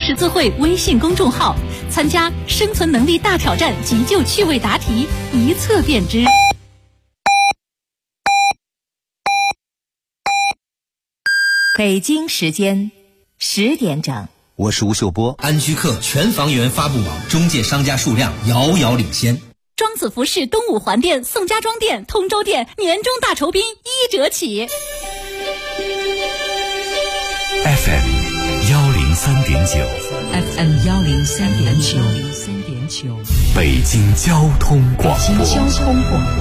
十字会微信公众号，参加生存能力大挑战急救趣味答题，一测便知。 北京时间10点整， 我是吴秀波。 安居客全房源发布网中介商家数量遥遥领先。 庄子服饰东五环店、宋家庄店、通州店年终大酬宾1折起。 FM 103.9 FM 103.9， 北京交通广播。 北京交通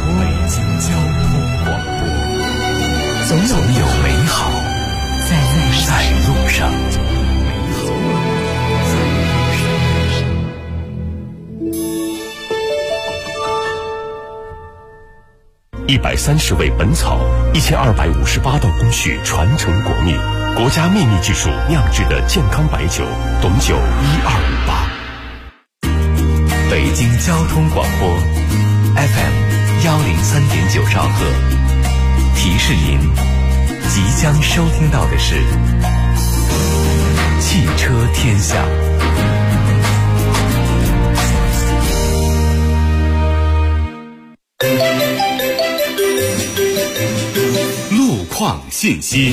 广播，总有美好在路上。 130味本草，1258道工序传承国秘，国家秘密技术酿制的健康白酒，董酒1258。 北京交通广播 FM 103.9兆赫，提示您即将收听到的是汽车天下。 路况信息。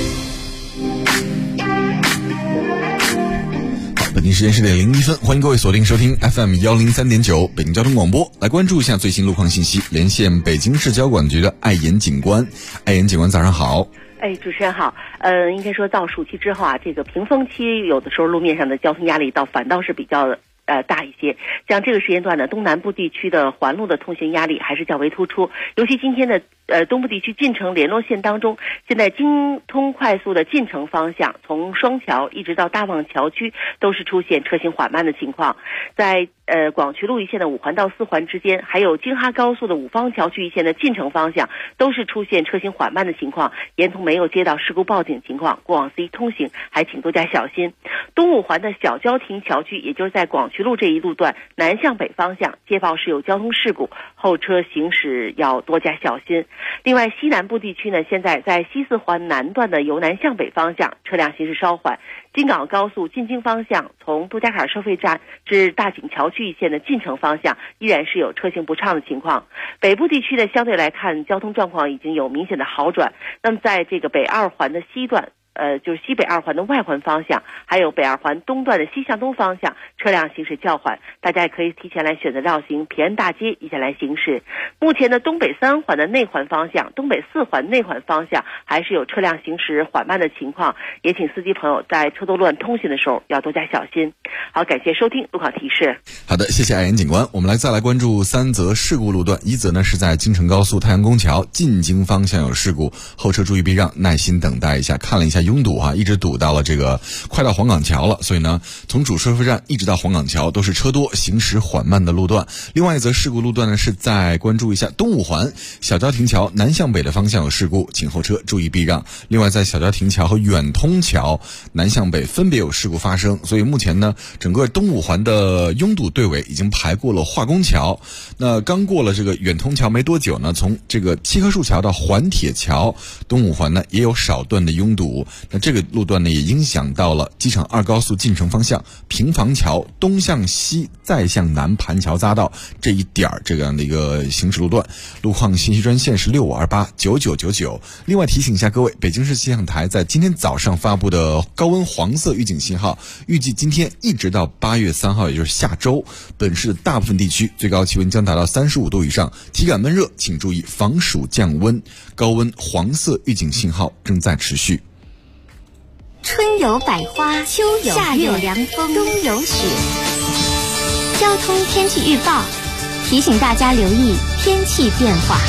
北京时间10点01分，欢迎各位锁定收听 FM 103.9北京交通广播，来关注一下最新路况信息。连线北京市交管局的艾岩警官，艾岩警官早上好。 主持人好。应该说到暑期之后啊，这个平峰期有的时候路面上的交通压力反倒是比较大一些。像这个时间段呢，东南部地区的环路的通行压力还是较为突出，尤其今天的东部地区进城联络线当中，现在京通快速的进城方向，从双桥一直到大望桥区都是出现车行缓慢的情况。在广渠路一线的5环到4环之间，还有京哈高速的五方桥区一线的进城方向，都是出现车行缓慢的情况，沿途没有接到事故报警情况，过往 C 通行还请多加小心。东5环的小交亭桥区，也就是在广渠路这一路段南向北方向，接报是有交通事故，后车行驶要多加小心。另外西南部地区呢，现在在西4环南段的由南向北方向车辆行驶稍缓，京港高速进京方向从杜家坎收费站至大井桥区一线的进城方向依然是有车行不畅的情况。北部地区呢，相对来看交通状况已经有明显的好转。那么在这个北2环的西段，就是西北2环的外环方向，还有北2环东段的西向东方向，车辆行驶较缓，大家也可以提前来选择绕行平安大街一线来行驶。目前的东北3环的内环方向、东北4环内环方向还是有车辆行驶缓慢的情况，也请司机朋友在车多路段通行的时候要多加小心。好，感谢收听路况提示。 好的，谢谢艾岩警官。我们再来关注3则事故路段。一则呢是在京承高速太阳宫桥进京方向有事故，后车注意避让，耐心等待一下。看了一下拥堵一直堵到了快到黄岗桥了，所以呢从主收费站一直到黄岗桥都是车多行驶缓慢的路段。另外一则事故路段呢是在关注一下东5环小交亭桥南向北的方向有事故，请后车注意避让。另外在小交亭桥和远通桥南向北分别有事故发生，所以目前呢整个东5环的拥堵队尾已经排过了化工桥，那刚过了这个远通桥没多久呢，从这个七棵树桥到环铁桥东5环呢也有少段的拥堵。那这个路段呢也影响到了机场2高速进城方向平房桥东向西再向南盘桥匝道这一点这样的一个行驶路段。路况信息专线是65289999。另外提醒一下各位，北京市气象台在今天早上发布的高温黄色预警信号，预计今天一直到8月3号，也就是下周，本市大部分地区最高气温将达到35度以上，体感闷热，请注意防暑降温。高温黄色预警信号正在持续。 春有百花，秋有夏有凉风，冬有雪。交通天气预报提醒大家留意天气变化。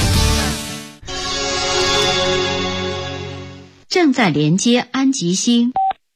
正在连接安吉星。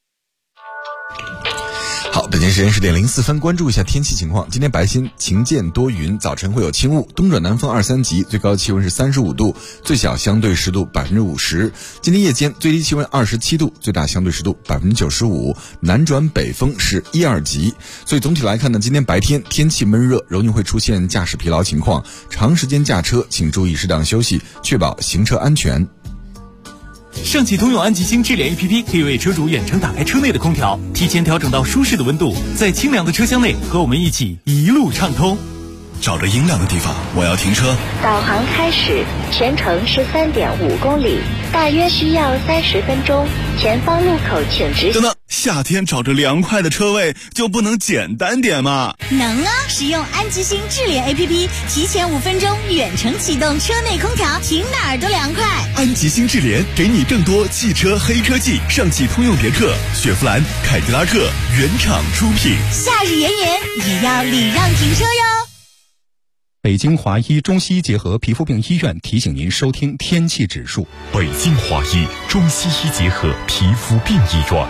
好，北京时间10点04分，关注一下天气情况。今天白天晴间多云，早晨会有轻雾，东转南风2、3级，最高气温是35度，最小相对湿度50%。今天夜间最低气温27度，最大相对湿度95%，南转北风是1、2级。所以总体来看呢，今天白天天气闷热，容易会出现驾驶疲劳情况，长时间驾车请注意适当休息，确保行车安全。 上汽通用安吉星智联 APP 可以为车主远程打开车内的空调，提前调整到舒适的温度，在清凉的车厢内和我们一起一路畅通。 找着阴凉的地方，我要停车。 导航开始，全程13.5公里，大约需要30分钟。前方路口请直行。 等等，夏天找着凉快的车位就不能简单点吗？ 能啊！使用安吉星智联 APP， 提前5分钟远程启动车内空调，停哪儿都凉快。 安吉星智联给你更多汽车黑科技，上汽通用别克、雪佛兰、凯迪拉克原厂出品。 夏日炎炎，也要礼让停车哟。 北京华医中西医结合皮肤病医院提醒您收听天气指数。 北京华医中西医结合皮肤病医院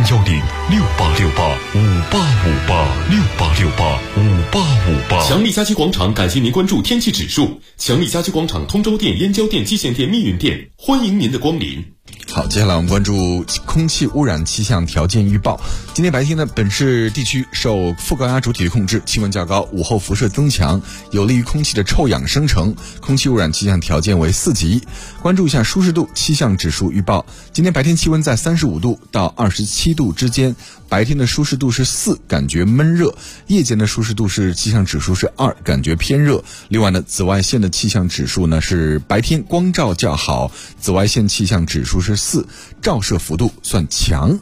，0106868585858，6885858。 强力家居广场感谢您关注天气指数。强力家居广场通州店、燕郊店、蓟县店、密云店，欢迎您的光临。 好，接下来我们关注空气污染气象条件预报。今天白天呢，本市地区受副高压主体的控制，气温较高，午后辐射增强，有利于空气的臭氧生成，空气污染气象条件为4级。关注一下舒适度气象指数预报。今天白天气温在35度到27度之间，白天的舒适度是4，感觉闷热；夜间的舒适度是气象指数是2，感觉偏热。另外呢，紫外线的气象指数呢是白天光照较好，紫外线气象指数是4，照射幅度算强。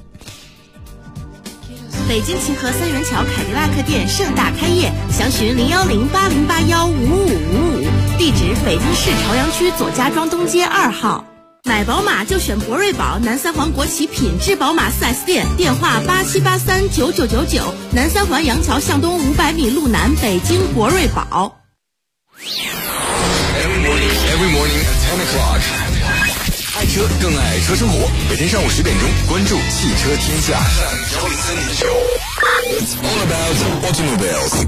北京秦河三元桥凯迪拉克店盛大开业，详询01080815555，地址北京市朝阳区左家庄东街2号。买宝马就选博瑞宝，南三环国企品质宝马 4S 店，电话87839999，南三环杨桥向东500米路南，北京博瑞宝。 Every morning at 10 o'clock， 爱车更爱车生活。每天上午10点钟，关注汽车天下。It's all about automobiles。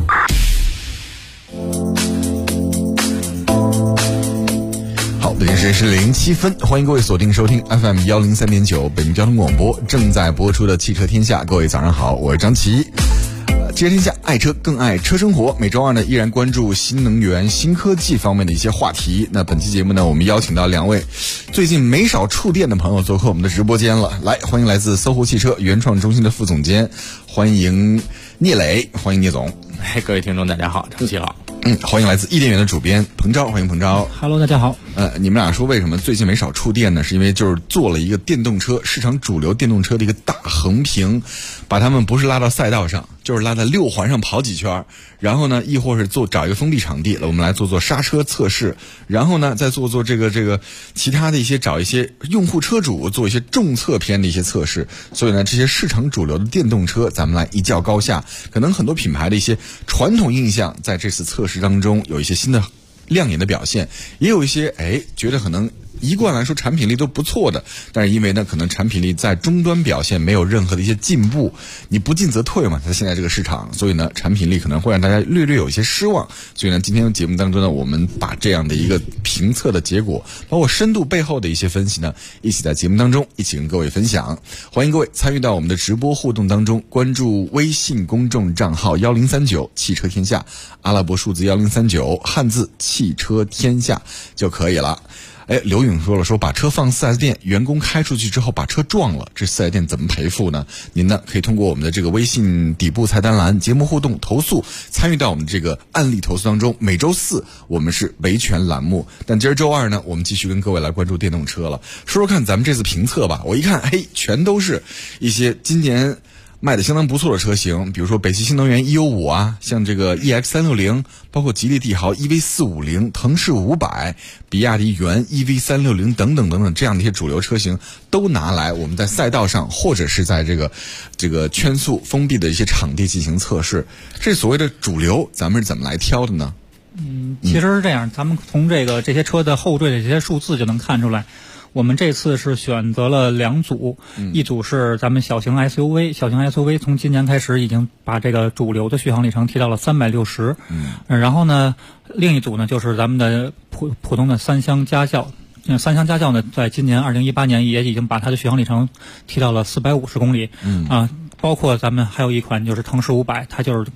好，北京时间是07分，欢迎各位锁定收听 FM 103.9北京交通广播正在播出的汽车天下。各位早上好，我是张琪。汽车天下，爱车更爱车生活。每周二呢，依然关注新能源、新科技方面的一些话题。那本期节目呢，我们邀请到2位最近没少触电的朋友做客我们的直播间了。来，欢迎来自搜狐汽车原创中心的副总监，欢迎聂磊，欢迎聂总。 各位听众大家好，张琪好。 欢迎来自伊甸园的主编彭钊，欢迎彭钊。 Hello， 大家好。 你们俩说为什么最近没少触电呢？是因为就是做了一个电动车市场主流电动车的一个大横屏，把他们不是拉到赛道上，就是拉在6环上跑几圈，然后呢，亦或是找一个封闭场地，我们来做刹车测试，然后呢，再做这个其他的一些找一些用户车主做一些重测篇的一些测试。所以呢，这些市场主流的电动车，咱们来一较高下。可能很多品牌的一些传统印象，在这次测试当中有一些新的亮眼的表现，也有一些觉得可能一贯来说产品力都不错的，但是因为呢可能产品力在终端表现没有任何的一些进步，你不进则退嘛，在现在这个市场，所以呢产品力可能会让大家略有一些失望。所以呢今天节目当中呢，我们把这样的一个评测的结果，包括深度背后的一些分析呢，一起在节目当中一起跟各位分享。欢迎各位参与到我们的直播互动当中，关注微信公众账号1039汽车天下，阿拉伯数字1039，汉字汽车天下就可以了。刘勇说把车放 4S 店，员工开出去之后把车撞了，这 4S 店怎么赔付呢？您呢可以通过我们的这个微信底部菜单栏节目互动投诉，参与到我们这个案例投诉当中。每周4我们是维权栏目，但今儿周2呢，我们继续跟各位来关注电动车了。说看咱们这次评测吧，我一看全都是一些今年卖的相当不错的车型，比如说北汽新能源 E95 啊，像这个 EX360， 包括吉利帝豪 EV450， 腾势500，比亚迪元 EV360 等等这样的一些主流车型都拿来我们在赛道上或者是在这个圈速封闭的一些场地进行测试。这所谓的主流咱们是怎么来挑的呢？ 其实是这样，咱们从这些车的后缀的这些数字就能看出来。我们这次是选择了2组，一组是咱们小型 SUV， 从今年开始已经把这个主流的续航里程提到了360，然后呢，另一组呢就是咱们的普通的3厢家轿。3厢家轿呢，在今年2018年也已经把它的续航里程提到了450公里， 包括咱们还有一款就是腾势500，它就是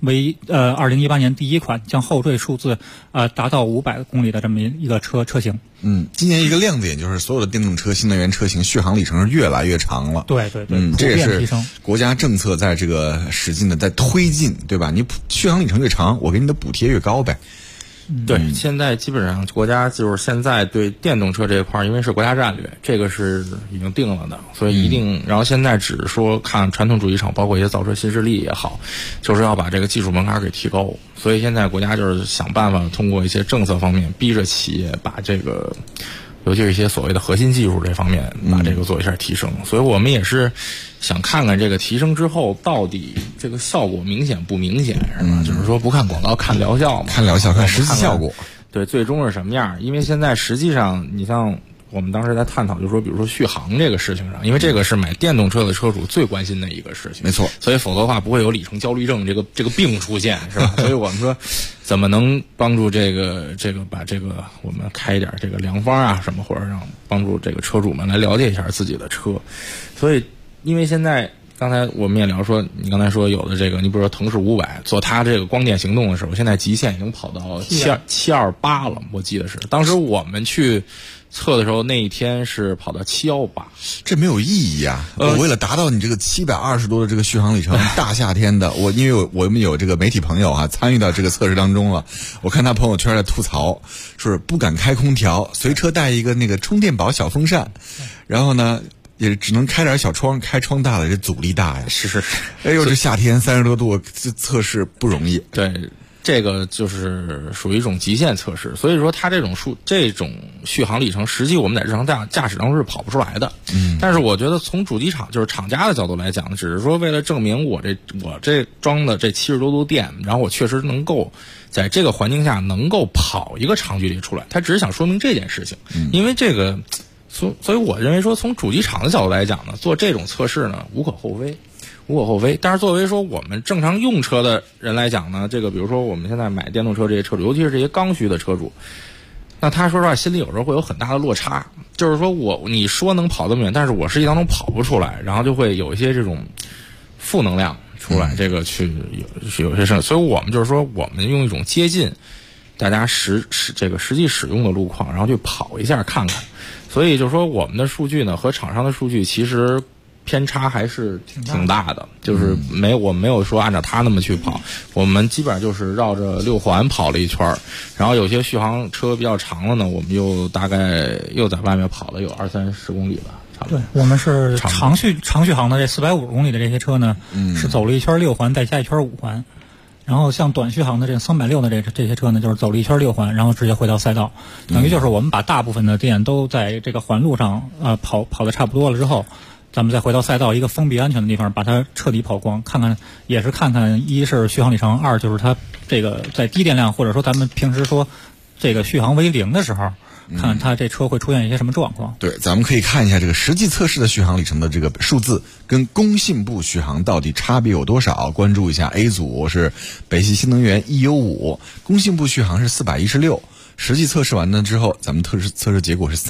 2018年第一款将后缀数字达到500公里的这么一个车型。 今年一个亮点就是所有的电动车新能源车型续航里程是越来越长了。 对， 这也是国家政策在这个使劲的在推进，对吧？你续航里程越长，我给你的补贴越高呗。 对，现在基本上国家就是现在对电动车这一块，因为是国家战略，这个是已经定了的，所以一定。然后现在只是说看传统主机厂，包括一些造车新势力也好，就是要把这个技术门槛给提高。所以现在国家就是想办法通过一些政策方面，逼着企业把这个，尤其是一些所谓的核心技术这方面，把这个做一下提升。所以我们也是想看看这个提升之后到底这个效果明显不明显，是吧？就是说不看广告看疗效嘛， 看疗效看实际效果。 对，最终是什么样？因为现在实际上，你像我们当时在探讨，就是说，比如说续航这个事情上，因为这个是买电动车的车主最关心的一个事情。 没错， 所以否则的话不会有里程焦虑症这个病出现，是吧？所以我们说，怎么能帮助这个把这个我们开一点这个良方啊什么，或者让帮助这个车主们来了解一下自己的车。所以，因为现在。刚才我们也聊说，你刚才说有的这个，你比如说腾势500做它这个光电行动的时候，现在极限已经跑到728了，我记得是。当时我们去测的时候，那一天是跑到718， 这没有意义啊！我为了达到你这个720多的这个续航里程，大夏天的，因为我们有这个媒体朋友参与到这个测试当中了，我看他朋友圈在吐槽，说是不敢开空调，随车带一个那个充电宝小风扇，然后呢。也只能开点小窗，开窗大了这阻力大呀。 是。 哎呦，这夏天30多度，这测试不容易。 对，这个就是属于一种极限测试，所以说它这种续航里程，实际我们在日常驾驶当中是跑不出来的。但是我觉得从主机厂就是厂家的角度来讲，只是说为了证明我这装的这70多度电，然后我确实能够在这个环境下能够跑一个长距离出来，它只是想说明这件事情。因为这个。所以我认为说，从主机厂的角度来讲呢，做这种测试呢无可厚非。但是作为说我们正常用车的人来讲呢，这个比如说我们现在买电动车这些车主，尤其是这些刚需的车主，那他说实话心里有时候会有很大的落差，就是说你说能跑这么远，但是我实际当中跑不出来，然后就会有一些这种负能量出来，这个去有些事。所以我们就是说，我们用一种接近大家实际使用的路况，然后去跑一下看看。所以就是说，我们的数据呢和厂商的数据其实偏差还是挺大的，就是我们没有说按照他那么去跑，我们基本上就是绕着6环跑了一圈，然后有些续航车比较长了呢，我们大概又在外面跑了有20-30公里吧。 对，我们是长续航的这450公里的这些车呢，是走了一圈6环，再加一圈5环。然后像短续航的这360的这些车呢，就是走了一圈6环，然后直接回到赛道，等于就是我们把大部分的电都在这个环路上跑的差不多了之后，咱们再回到赛道一个封闭安全的地方，把它彻底跑光，看看一是续航里程，二就是它这个在低电量或者说咱们平时说这个续航为0的时候。看看它这车会出现一些什么状况。 对，咱们可以看一下这个实际测试的续航里程的这个数字跟工信部续航到底差别有多少。关注一下 A 组是北汽新能源 EU5， 工信部续航是416，实际测试完了之后，咱们测试结果是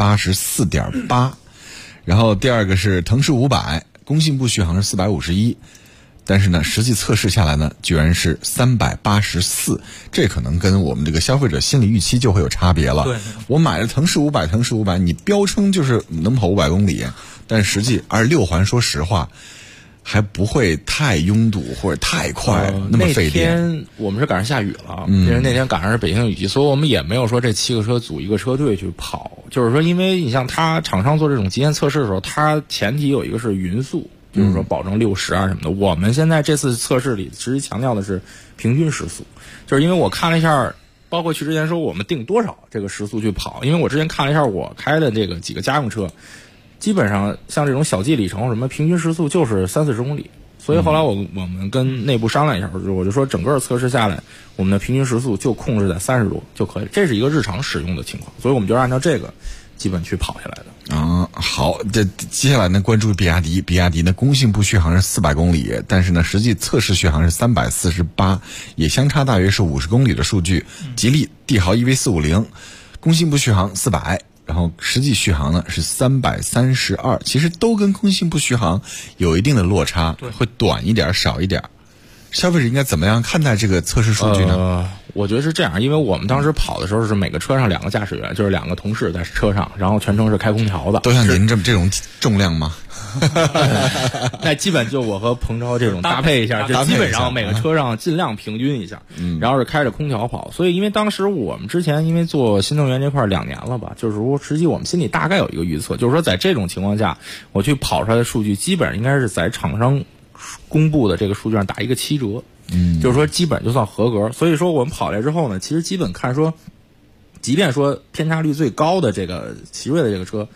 384.8。然后第二个是腾势500，工信部续航是451。但是呢，实际测试下来呢，居然是384，这可能跟我们这个消费者心理预期就会有差别了。 对， 我买了腾势500，你标称就是能跑500公里，但实际6环，说实话，还不会太拥堵或者太快，那么费电。 那天我们是赶上下雨了，因为那天赶上是北京雨季，所以我们也没有说这7个车组一个车队去跑，就是说，因为你像厂商做这种极限测试的时候，它前提有一个是匀速。就是说保证60啊什么的，我们现在这次测试里其实强调的是平均时速，就是因为我看了一下，包括去之前说我们定多少这个时速去跑，因为我之前看了一下我开的这个几个家用车，基本上像这种小 G 里程什么平均时速就是30-40公里，所以后来我们跟内部商量一下，我就说整个测试下来，我们的平均时速就控制在30多就可以，这是一个日常使用的情况，所以我们就按照这个基本去跑下来的。 好，这接下来呢，关注比亚迪呢，工信部续航是400公里，但是呢，实际测试续航是348，也相差大约是50公里的数据。吉利帝豪 EV450，工信部续航400，然后实际续航呢是332，其实都跟工信部续航有一定的落差，会短一点少一点。消费者应该怎么样看待这个测试数据呢？ 我觉得是这样，因为我们当时跑的时候是每个车上2个驾驶员，就是2个同事在车上，然后全程是开空调的。 都像您这种重量吗？ 那基本就我和彭超这种搭配一下，就基本上每个车上尽量平均一下，然后是开着空调跑。所以因为当时我们之前因为做新能源这块2年了吧，就是说实际我们心里大概有一个预测，就是说在这种情况下，我去跑出来的数据基本上应该是在厂商公布的这个数据上打一个7折。就是说基本就算合格。所以说我们跑来之后呢，其实基本看说，即便说偏差率最高的这个奇瑞的这个车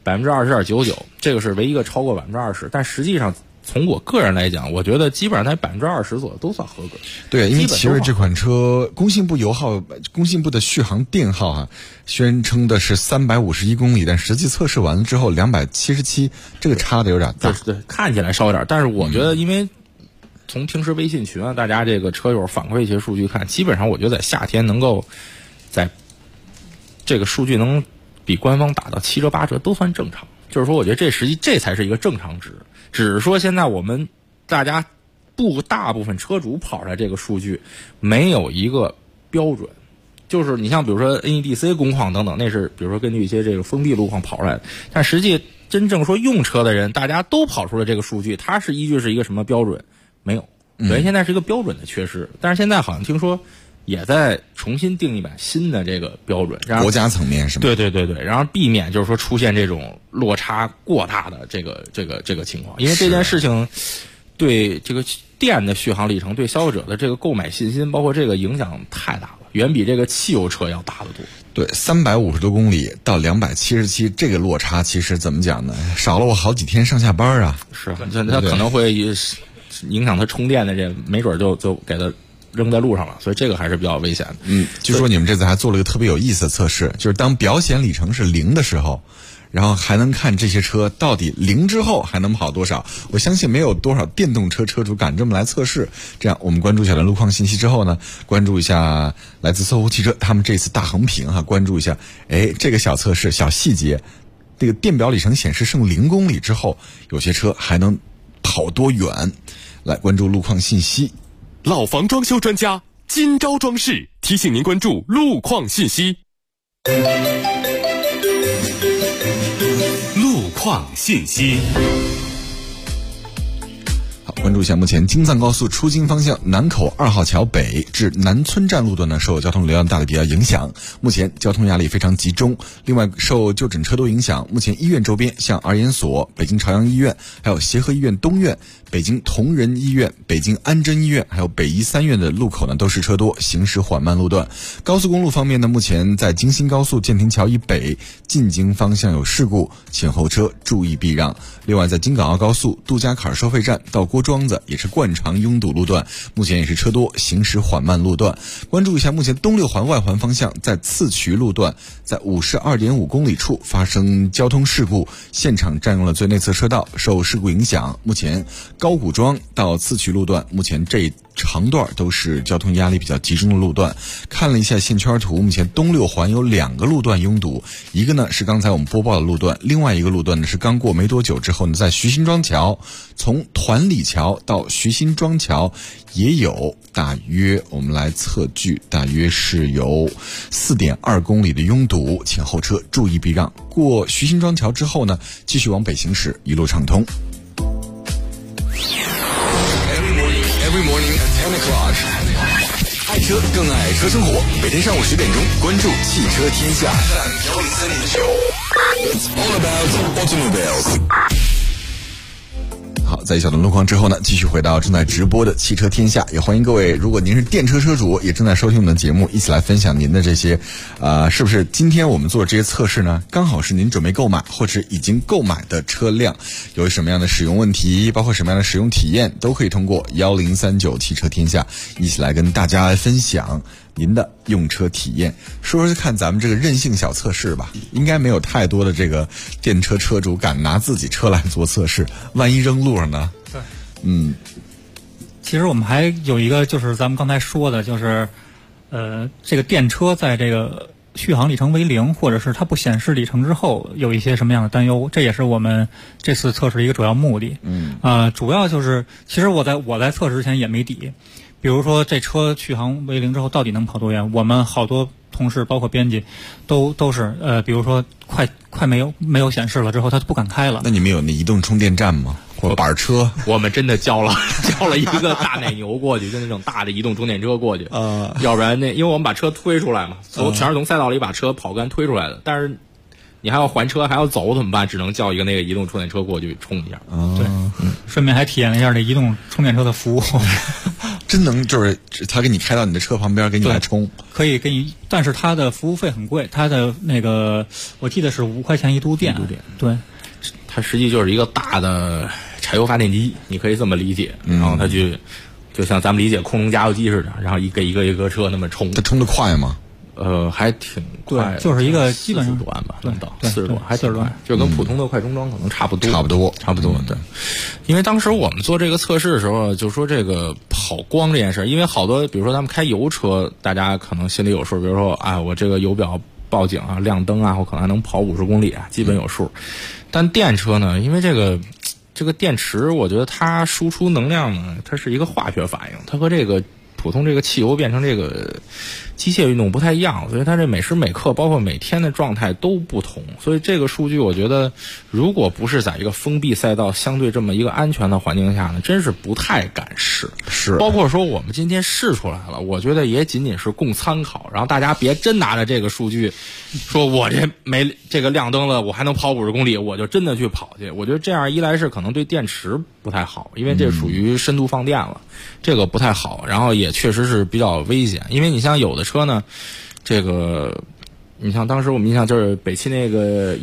20.99%，这个是唯一一个超过20%，但实际上从我个人来讲，我觉得基本上在20%左右都算合格。 对，因为奇瑞这款车工信部的续航电耗宣称的是351公里，但实际测试完了之后277，这个差的有点大。 对，看起来稍有点，但是我觉得因为从平时微信群大家这个车友反馈一些数据看，基本上我觉得在夏天能够在这个数据能比官方打到7折8折都算正常。就是说我觉得这才是一个正常值，只是说现在我们大部分车主跑出来这个数据没有一个标准。就是你像比如说 NEDC 工况等等，那是比如说根据一些这个封闭路况跑出来的，但实际真正说用车的人大家都跑出了这个数据，它是依据是一个什么标准？没有，所以现在是一个标准的缺失。但是现在好像听说也在重新定一版新的这个标准， 国家层面是吗？ 对，然后避免就是说出现这种落差过大的这个情况，因为这件事情对这个电的续航里程对消费者的这个购买信心，包括这个影响太大了，远比这个汽油车要大得多。 对，350多公里到277，这个落差其实怎么讲呢？少了我好几天上下班啊。 是，它可能会影响它充电的这没准就给它扔在路上了，所以这个还是比较危险的。 据说你们这次还做了一个特别有意思的测试，就是当表显里程是0的时候，然后还能看这些车到底0之后还能跑多少。我相信没有多少电动车车主敢这么来测试。这样我们关注一下路况信息之后呢，关注一下来自搜狐汽车他们这次大横评关注一下这个小测试小细节，这个电表里程显示剩0公里之后，有些车还能跑多远。来关注路况信息。 老房装修专家金招装饰提醒您关注路况信息。 路况信息。 好，关注一下目前京藏高速出京方向南口2号桥北至南村站路段呢，受交通流量大的比较影响，目前交通压力非常集中。另外受就诊车多影响，目前医院周边像儿研所、北京朝阳医院、还有协和医院东院、北京同仁医院、北京安贞医院还有北医3院的路口呢都是车多，行驶缓慢路段。高速公路方面呢，目前在京新高速建亭桥以北进京方向有事故，请后车注意避让。另外在京港澳高速杜家坎收费站到郭庄子也是惯常拥堵路段，目前也是车多，行驶缓慢路段。关注一下目前东六环外环方向在次渠路段在52.5公里处发生交通事故，现场占用了最内侧车道，受事故影响，目前高古庄到次渠路段目前这一长段都是交通压力比较集中的路段。看了一下线圈图，目前东六环有2个路段拥堵，一个呢是刚才我们播报的路段，另外一个路段呢是刚过没多久之后呢，在徐辛庄桥从团里桥到徐辛庄桥也有大约我们来测距，大约是有4.2公里的拥堵，请后车注意避让。过徐辛庄桥之后呢，继续往北行驶，一路畅通。 Every morning at 10 o'clock. 爱车更爱车生活，每天上午10点钟，关注汽车天下。It's all about automobiles. 好，在一小段路况之后呢，继续回到正在直播的汽车天下，也欢迎各位，如果您是电车车主，也正在收听我们的节目，一起来分享您的这些是不是今天我们做的这些测试呢，刚好是您准备购买或者已经购买的车辆，有什么样的使用问题，包括什么样的使用体验，都可以通过1039汽车天下一起来跟大家来分享您的用车体验。说说看咱们这个韧性小测试吧，应该没有太多的这个电车车主敢拿自己车来做测试，万一扔路上呢？ 对， 其实我们还有一个就是咱们刚才说的，就是这个电车在这个续航里程为0，或者是它不显示里程之后有一些什么样的担忧，这也是我们这次测试的一个主要目的。主要就是其实我在测试之前也没底，比如说这车续航为0之后到底能跑多远，我们好多同事包括编辑都是比如说快没有显示了之后他就不敢开了。 那你们有那移动充电站吗？或者板车？ 我们真的叫了一个大奶牛过去，就那种大的移动充电车过去。要不然因为我们把车推出来嘛，全是从赛道里把车跑杆推出来的，但是你还要还车还要走怎么办？只能叫一个那个移动充电车过去充一下。 对，顺便还体验了一下这移动充电车的服务。 真能就是他给你开到你的车旁边给你来充， 可以给你，但是他的服务费很贵，他的那个我记得是5块钱一度电。对， 它实际就是一个大的柴油发电机，你可以这么理解。然后它就像咱们理解空中加油机似的，然后一个车那么充。 它充得快吗？ 还挺快， 就是一个基本上 40多万吧， 能到40多万，还挺快，就跟普通的快充桩可能差不多。对，因为当时我们做这个测试的时候，就说这个跑光这件事，因为好多比如说咱们开油车，大家可能心里有数，比如说我这个油表报警啊、亮灯啊，我可能还能跑50公里啊，基本有数。但电车呢，因为这个电池，我觉得它输出能量呢，它是一个化学反应，它和这个普通这个汽油变成这个机械运动不太一样，所以它这每时每刻包括每天的状态都不同。所以这个数据我觉得如果不是在一个封闭赛道相对这么一个安全的环境下呢，真是不太敢试。 是， 包括说我们今天试出来了，我觉得也仅仅是供参考，然后大家别真拿着这个数据说我这没这个亮灯了我还能跑50公里，我就真的去跑去。我觉得这样一来是可能对电池不太好，因为这属于深度放电了，这个不太好，然后也确实是比较危险。因为你像有的车呢，这个你像当时我们印象就是北汽那个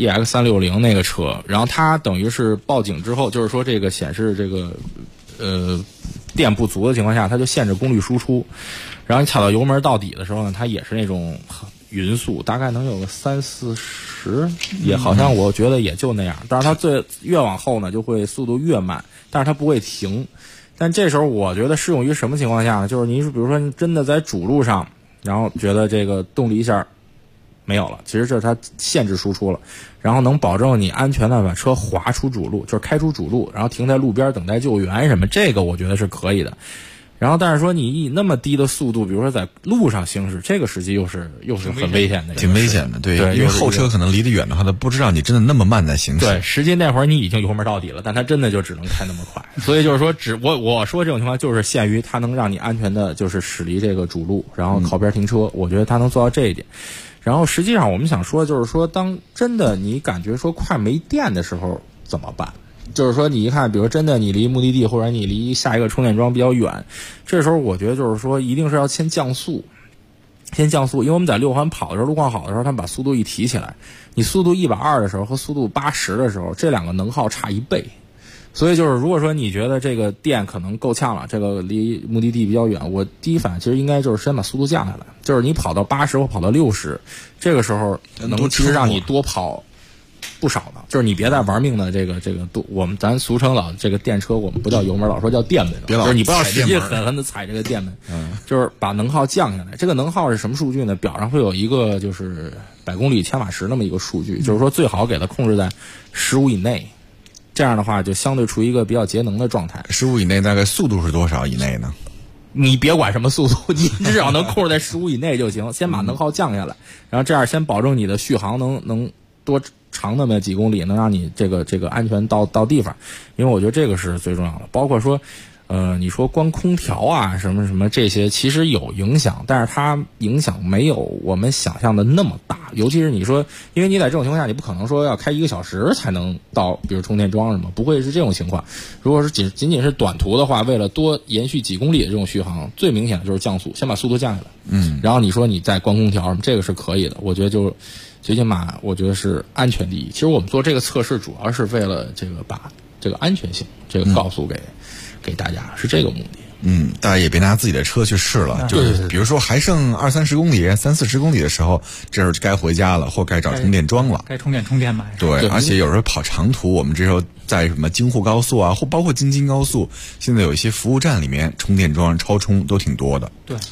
EX360 那个车，然后它等于是报警之后，就是说这个显示这个电不足的情况下，它就限制功率输出，然后你踩到油门到底的时候呢，它也是那种匀速，大概能有个30-40，也好像我觉得也就那样。但是它越往后呢，就会速度越慢，但是它不会停。但这时候我觉得适用于什么情况下呢？就是你比如说你真的在主路上，然后觉得这个动力一下没有了，其实这是它限制输出了，然后能保证你安全的把车滑出主路，就是开出主路，然后停在路边等待救援什么，这个我觉得是可以的。然后但是说你以那么低的速度，比如说在路上行驶，这个实际又是很危险的， 挺危险的。对，因为后车可能离得远的话，他不知道你真的那么慢在行驶。 对，实际那会儿你已经油门到底了，但他真的就只能开那么快。所以就是说，我说这种情况就是限于它能让你安全的，就是驶离这个主路，然后靠边停车。我觉得它能做到这一点。然后实际上我们想说，就是说，当真的你感觉说快没电的时候怎么办？就是说你一看，比如真的你离目的地或者你离下一个充电桩比较远，这时候我觉得就是说一定是要先降速，因为我们在6环跑的时候，路况好的时候，他们把速度一提起来，你速度120的时候和速度80的时候，这两个能耗差1倍。所以就是如果说你觉得这个电可能够呛了，这个离目的地比较远，我第一反应其实应该就是先把速度降下来，就是你跑到80或跑到60，这个时候能其实让你多跑不少的，就是你别再玩命的这个咱俗称老这个电车，我们不叫油门，老说叫电门，就是你不要使劲狠狠的踩这个电门，就是把能耗降下来。这个能耗是什么数据呢？表上会有一个就是100公里千瓦时那么一个数据，就是说最好给它控制在15以内，这样的话就相对处于一个比较节能的状态。 15以内大概速度是多少以内呢？ 你别管什么速度，你至少能控制在15以内就行，先把能耗降下来，然后这样先保证你的续航能多长那么几公里，能让你这个安全到地方。因为我觉得这个是最重要的。包括说你说关空调啊什么什么这些其实有影响，但是它影响没有我们想象的那么大。尤其是你说，因为你在这种情况下，你不可能说要开1个小时才能到比如充电桩什么，不会是这种情况。如果是仅仅是短途的话，为了多延续几公里的这种续航，最明显的就是降速，先把速度降下来。然后你说你再关空调什么，这个是可以的。我觉得就最起码我觉得是安全第一。其实我们做这个测试主要是为了这个把这个安全性这个告诉给大家，是这个目的。 大家也别拿自己的车去试了，就是比如说还剩20-30公里、30-40公里的时候，这时候就该回家了，或该找充电桩了， 该充电买。 对，而且有时候跑长途，我们这时候在什么京沪高速啊，或包括京津高速，现在有一些服务站里面充电桩超充都挺多的。 对。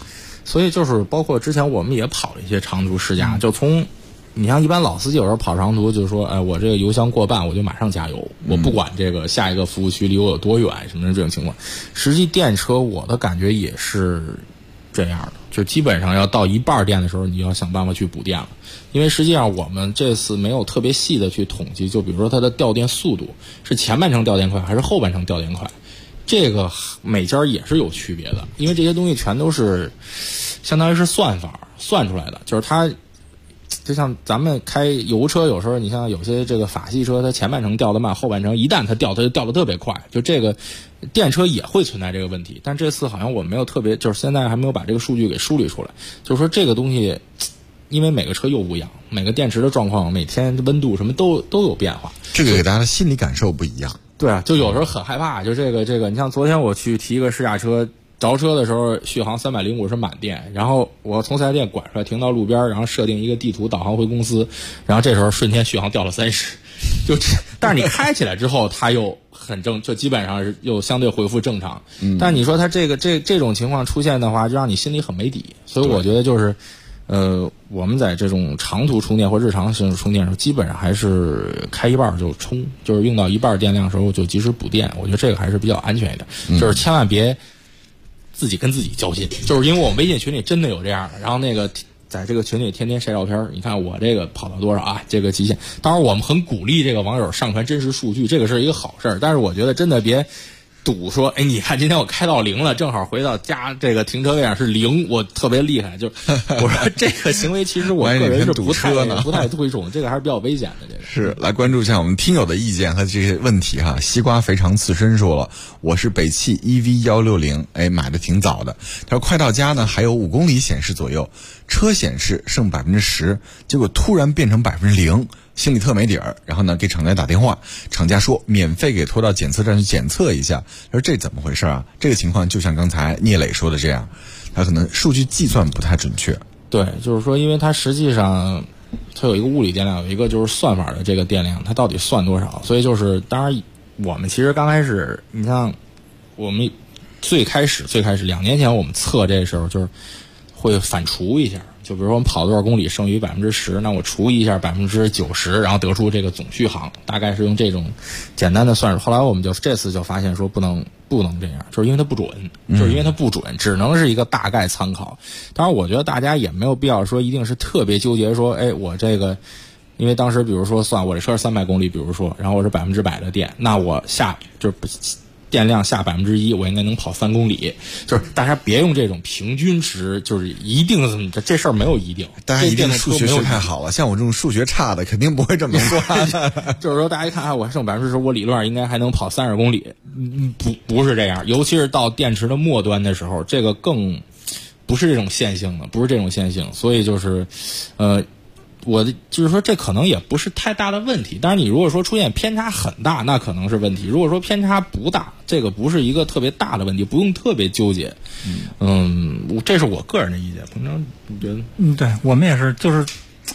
所以就是包括之前我们也跑了一些长途试驾，就从你像一般老司机有时候跑长途就说，哎，我这个油箱过半我就马上加油，我不管这个下一个服务区离我有多远什么的这种情况。实际电车我的感觉也是这样的，就基本上要到一半电的时候你要想办法去补电了。因为实际上我们这次没有特别细的去统计，就比如说它的掉电速度是前半程掉电快还是后半程掉电快，这个每家也是有区别的，因为这些东西全都是相当于是算法算出来的，就是它就像咱们开油车，有时候你像有些这个法系车，它前半程掉得慢，后半程一旦它掉，它就掉得特别快。就这个电车也会存在这个问题，但这次好像我没有特别，就是现在还没有把这个数据给梳理出来。就是说这个东西，因为每个车又不一样，每个电池的状况，每天温度什么都有变化， 这个给大家的心理感受不一样。 对啊，就有时候很害怕，就这个，你像昨天我去提一个试驾车。着车的时候续航305是满电，然后我从4S店拐出来停到路边，然后设定一个地图导航回公司，然后这时候瞬间续航掉了30，但是你开起来之后它又很正，就基本上是又相对恢复正常。但你说它这种情况出现的话，就让你心里很没底。所以我觉得就是我们在这种长途充电或日常行驶充电的时候，基本上还是开一半就充，就是用到一半电量的时候就及时补电。我觉得这个还是比较安全一点，就是千万别自己跟自己较劲，就是因为我们微信群里真的有这样的，然后那个在这个群里天天晒照片，你看我这个跑到多少啊，这个极限。当然我们很鼓励这个网友上传真实数据，这个是一个好事儿，但是我觉得真的别赌说，哎，你看今天我开到0了，正好回到家这个停车位上是0，我特别厉害。就我说这个行为其实我个人是不太推崇，这个还是比较危险的。这个是来关注一下我们听友的意见和这些问题哈。西瓜肥肠刺身说了，我是北汽 EV160，哎，买的挺早的。他说快到家呢，还有5公里显示左右，车显示剩10%，结果突然变成0%。心里特没底儿，然后呢给厂家打电话，厂家说免费给拖到检测站去检测一下。他说这怎么回事啊？这个情况就像刚才聂磊说的这样，他可能数据计算不太准确。 对，就是说因为它实际上它有一个物理电量，有一个就是算法的这个电量，它到底算多少。所以就是当然我们其实刚开始，你像我们最开始2年前我们测这时候就是会反刍一下，就比如说我们跑多少公里剩余10%，那我除一下90%，然后得出这个总续航，大概是用这种简单的算术。后来我们就这次就发现说不能这样，就是因为它不准，只能是一个大概参考。当然我觉得大家也没有必要说一定是特别纠结说，哎，我这个因为当时比如说算我这车是300公里，比如说，然后我是100%的电，那我下就是电量下1%，我应该能跑3公里。就是大家别用这种平均值，就是一定怎么这事儿没有一定。 大家一定数学学太好了，像我这种数学差的肯定不会这么说。 就是说大家一看啊，我还剩10%，我理论上应该还能跑30公里。不是这样，尤其是到电池的末端的时候，这个更不是这种线性的，所以就是我就是说这可能也不是太大的问题，当然你如果说出现偏差很大，那可能是问题。如果说偏差不大，这个不是一个特别大的问题，不用特别纠结。这是我个人的意见，反正你觉得？ 对，我们也是，就是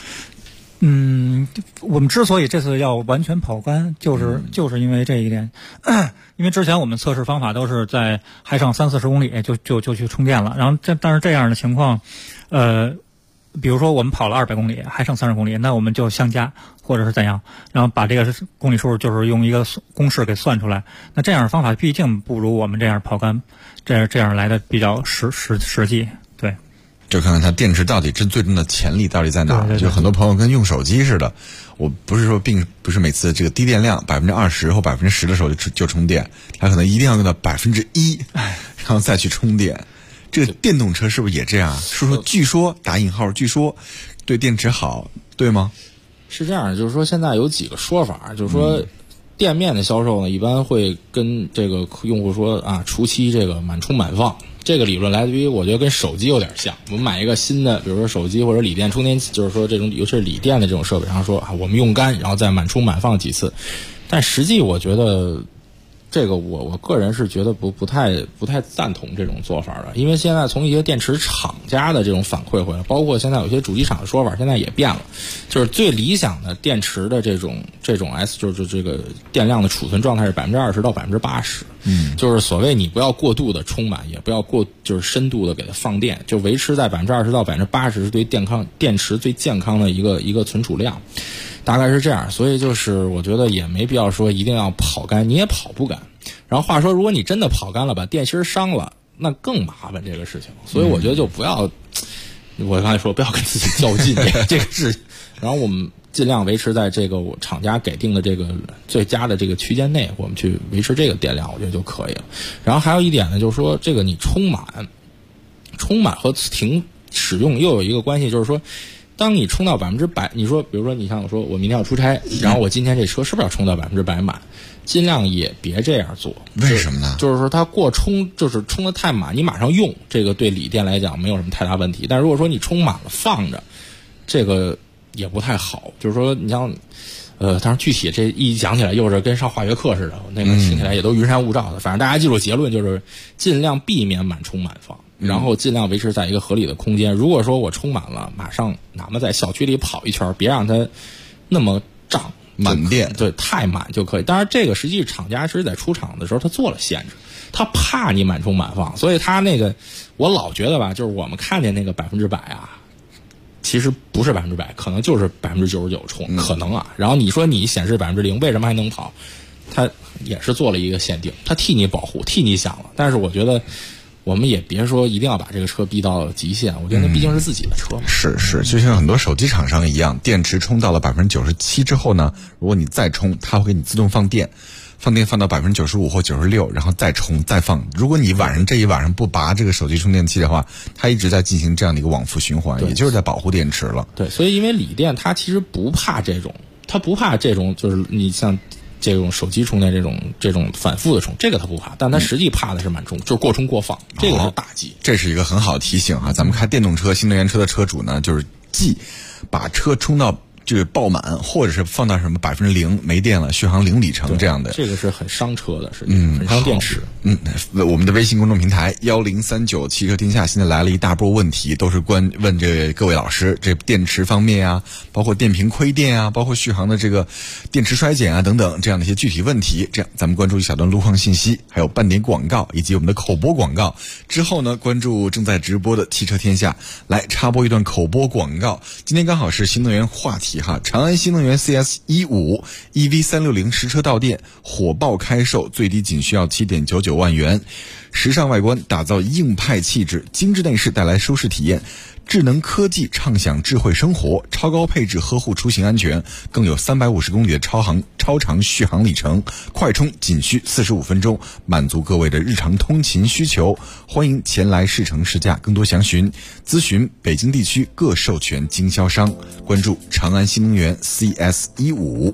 我们之所以这次要完全跑干，就是因为这一点。因为之前我们测试方法都是在还剩30-40公里就去充电了，然后但是这样的情况，比如说我们跑了200公里，还剩30公里，那我们就相加或者是怎样，然后把这个公里数就是用一个公式给算出来。那这样的方法毕竟不如我们这样跑干，这样来的比较实际。对， 就看看它电池到底最终的潜力到底在哪。 对， 就很多朋友跟用手机似的，我不是说并不是每次这个低电量20%或10%的时候就充电，它可能一定要用到1%，然后再去充电。这个电动车是不是也这样？据说打引号，据说对电池好，对吗？ 是这样，就是说现在有几个说法，就是说店面的销售呢，一般会跟这个用户说啊，除期这个满充满放。这个理论来自于我觉得跟手机有点像，我们买一个新的，比如说手机或者锂电充电器，就是说这种尤其是锂电的这种设备，然后说啊，我们用干，然后再满充满放几次。但实际我觉得这个我个人是觉得不太赞同这种做法的，因为现在从一些电池厂家的这种反馈回来，包括现在有些主机厂的说法，现在也变了，就是最理想的电池的这种 S 就是这个电量的储存状态是20%到80%， 就是所谓你不要过度的充满，也不要就是深度的给它放电，就维持在20%到80%是对电池最健康的一个存储量，大概是这样。所以就是我觉得也没必要说一定要跑干，你也跑不干。然后话说，如果你真的跑干了，把电芯伤了，那更麻烦这个事情。所以我觉得就不要，我刚才说不要跟自己较劲这个事情。然后我们尽量维持在这个我厂家给定的这个最佳的这个区间内，我们去维持这个电量，我觉得就可以了。然后还有一点呢，就是说这个你充满和停使用又有一个关系，就是说当你充到100%，你说比如说你像我说我明天要出差，然后我今天这车是不是要充到100%满？尽量也别这样做。 为什么呢？ 就是说它过充，就是充得太满，你马上用，这个对锂电来讲没有什么太大问题。但如果说你充满了放着，这个也不太好。就是说你像当然具体这一讲起来又是跟上化学课似的，那个听起来也都云山雾罩的。反正大家记住结论，就是尽量避免满充满放，然后尽量维持在一个合理的空间。如果说我充满了，马上哪怕在小区里跑一圈，别让它那么胀。 满电， 对，太满就可以。当然这个实际厂家是在出厂的时候他做了限制，他怕你满充满放，所以他那个我老觉得吧，就是我们看见那个100%啊，其实不是100%，可能就是99%充，可能啊。然后你说你显示0%，为什么还能跑？他也是做了一个限定，他替你保护，替你想了。但是我觉得我们也别说一定要把这个车逼到极限，我觉得那毕竟是自己的车嘛。 是，就像很多手机厂商一样，电池充到了97%之后呢，如果你再充，它会给你自动放电放到95%或96%，然后再充再放。如果你这一晚上不拔这个手机充电器的话，它一直在进行这样的一个往复循环，也就是在保护电池了。 对，所以因为锂电它其实不怕这种，就是你像这种手机充电这种反复的充，这个它不怕，但它实际怕的是满充，就是过充过放，这个是大忌。 这是一个很好的提醒啊！咱们开电动车、新能源车的车主呢，就是既把车充到就是爆满，或者是放到什么0%没电了，续航0里程这样的， 这个是很伤车的，是很伤电池。 我们的微信公众平台1039汽车天下现在来了一大波问题，都是问这各位老师，这电池方面啊，包括电瓶亏电啊，包括续航的这个电池衰减啊等等这样的一些具体问题。这样咱们关注一小段路况信息，还有半点广告以及我们的口播广告。之后呢，关注正在直播的汽车天下，来插播一段口播广告。今天刚好是新能源话题。长安新能源 CS15 EV360实车到店火爆开售，最低仅需要7.99万元。时尚外观打造硬派气质，精致内饰带来舒适体验，智能科技畅享智慧生活，超高配置呵护出行安全，更有350公里的超长续航里程，快充仅需45分钟，满足各位的日常通勤需求。欢迎前来试乘试驾，更多详咨询北京地区各授权经销商，关注长安新能源 CS15。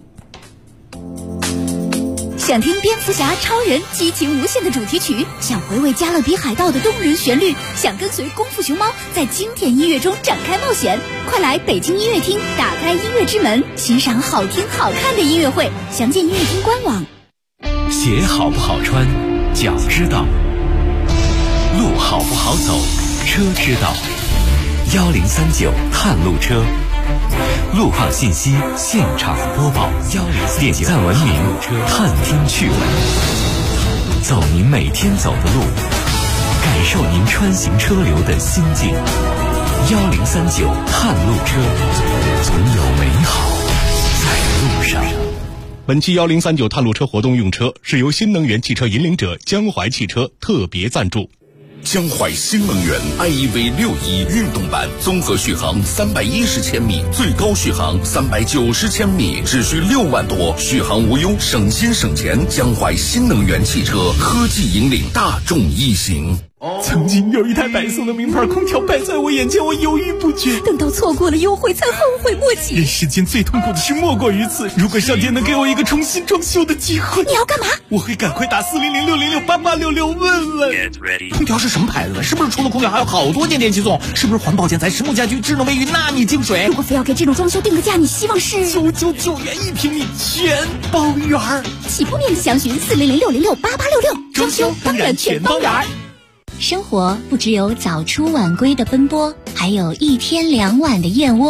想听蝙蝠侠、超人激情无限的主题曲，想回味加勒比海盗的动人旋律，想跟随功夫熊猫在经典音乐中展开冒险，快来北京音乐厅，打开音乐之门，欣赏好听好看的音乐会。详见音乐厅官网。 鞋好不好穿，脚知道；路好不好走，车知道。1039探路车，路况信息现场播报。点赞文明，探听趣闻，走您每天走的路，感受您穿行车流的心境。1039探路车，总有美好在路上。 本期1039探路车活动用车是由新能源汽车引领者江淮汽车特别赞助。 江淮新能源 iEV61运动版，综合续航310千米，最高续航390千米，只需6万多，续航无忧，省心省钱。江淮新能源汽车科技引领大众一行。 曾经有一台白色的名牌空调摆在我眼前，我犹豫不决， 等到错过了优惠才后悔莫及。 人世间最痛苦的事莫过于此，如果上天能给我一个重新装修的机会， 你要干嘛？ 我会赶快打40060688866问问。空调是什么牌子的？是不是除了空调还有好多件电器送？是不是环保建材、实木家居、智能卫浴、纳米净水？ 如果非要给这种装修定个价，你希望是 999元1平米，全包圆儿。 起步面详询40060688866，装修当然全包圆儿。 生活不只有早出晚归的奔波，还有一天2晚的燕窝。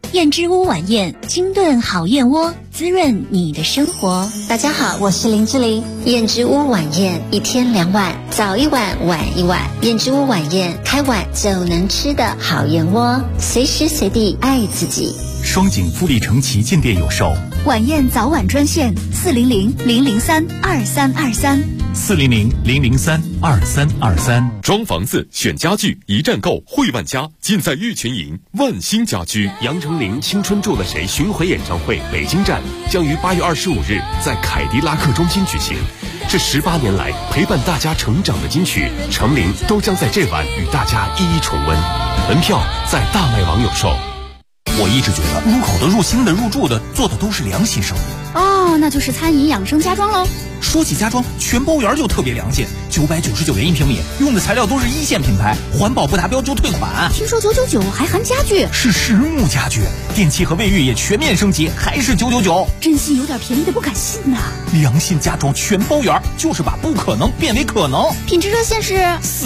燕之屋晚宴，清炖好燕窝，滋润你的生活。 大家好，我是林志玲。燕之屋晚宴，1天2碗，早1碗，晚1碗。燕之屋晚宴，开碗就能吃的好燕窝，随时随地爱自己。 双井富力城旗舰店有售。 晚宴早晚专线400-003-2323，400-003-2323。 装房子选家具，一站购汇万家，尽在玉群营万兴家居。 杨丞琳《青春住了谁》巡回演唱会北京站将于8月25日在凯迪拉克中心举行。这18年来陪伴大家成长的金曲，丞琳都将在这晚与大家一一重温。门票在大麦网有售。 我一直觉得入口的、入心的、入住的做的都是良心生意。 哦，那就是餐饮养生家装喽。 说起家装，全包园就特别良心，999元1平米，用的材料都是1线品牌，环保不达标就退款。 听说999还含家具， 是实木家具，电器和卫浴也全面升级，还是999。 真心有点便宜的不敢信呐。 良心家装全包园，就是把不可能变为可能。 品质热线是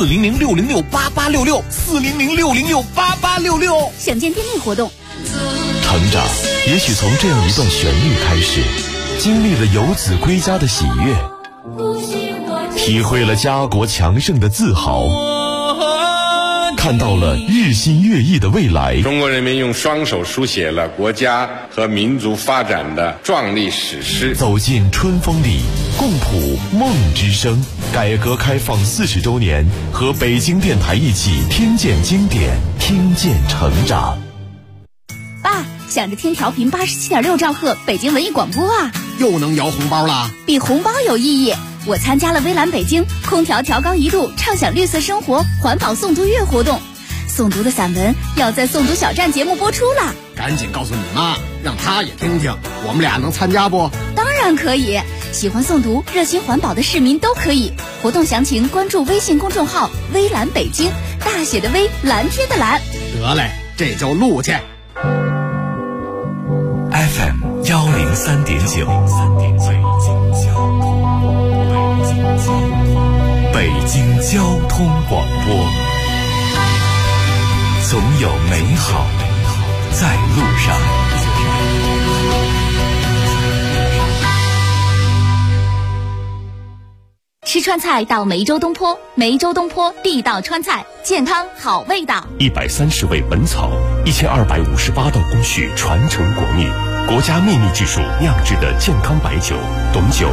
400-606-8866，400-606-8866。 想见店内活动。 成长也许从这样一段旋律开始，经历了游子归家的喜悦，体会了家国强盛的自豪，看到了日新月异的未来。 中国人民用双手书写了国家和民族发展的壮丽史诗。 走进春风里，共谱梦之声。改革开放40周年，和北京电台一起听见经典，听见成长。 爸，想着听调频87.6兆赫北京文艺广播啊， 又能摇红包了？ 比红包有意义。我参加了微蓝北京空调调高1度，畅享绿色生活环保诵读月活动，诵读的散文要在诵读小站节目播出了。 赶紧告诉你妈，让她也听听，我们俩能参加不？ 当然可以，喜欢诵读、热心环保的市民都可以。活动详情关注微信公众号微蓝北京，大写的微，蓝天的蓝。 得嘞，这就录去。 FM 103.9，北京交通广播，总有美好在路上。 吃川菜到梅州东坡，梅州东坡地道川菜，健康好味道。 130味本草，1258道工序传承国秘，国家秘密技术酿制的健康白酒，董酒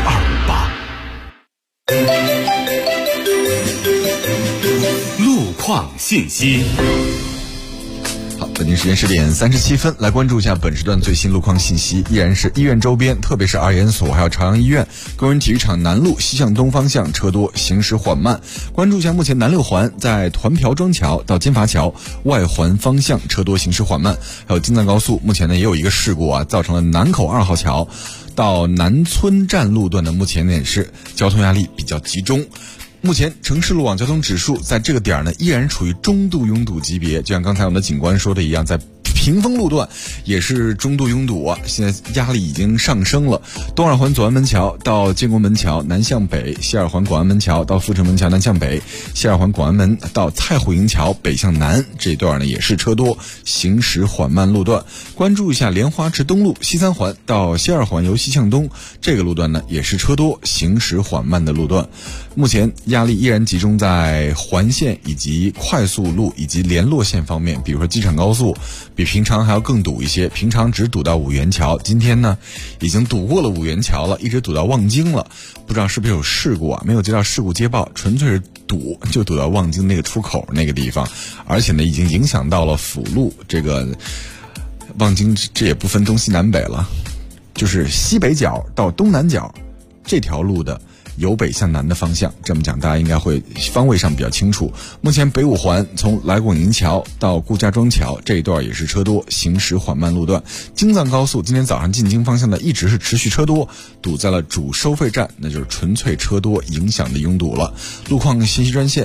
1258。 路况信息。 好，北京时间10点37分，来关注一下本时段最新路况信息。依然是医院周边，特别是2研所还有朝阳医院、工人体育场南路西向东方向车多，行驶缓慢。关注一下目前南6环在团瓢庄桥到金华桥外环方向车多，行驶缓慢。还有京藏高速目前呢也有一个事故啊，造成了南口2号桥到南村站路段的目前也是交通压力比较集中。目前城市路网交通指数在这个点呢依然处于中度拥堵级别，就像刚才我们的警官说的一样，在屏风路段也是中度拥堵啊，现在压力已经上升了。东2环左安门桥到建国门桥南向北，西2环广安门桥到阜成门桥南向北，西2环广安门到蔡户营桥北向南，这段呢也是车多，行驶缓慢路段。关注一下莲花池东路西3环到西2环由西向东，这个路段呢也是车多，行驶缓慢的路段。目前压力依然集中在环线以及快速路以及联络线方面，比如说机场高速比平常还要更堵一些，平常只堵到五元桥，今天呢已经堵过了五元桥了，一直堵到望京了。不知道是不是有事故啊？没有接到事故接报，纯粹是堵，就堵到望京那个出口那个地方，而且呢已经影响到了辅路，这个望京这也不分东西南北了，就是西北角到东南角这条路的由北向南的方向，这么讲大家应该会方位上比较清楚。目前北5环从来广营桥到顾家庄桥这一段也是车多，行驶缓慢路段。京藏高速今天早上进京方向的一直是持续车多，堵在了主收费站，那就是纯粹车多影响的拥堵了。路况信息专线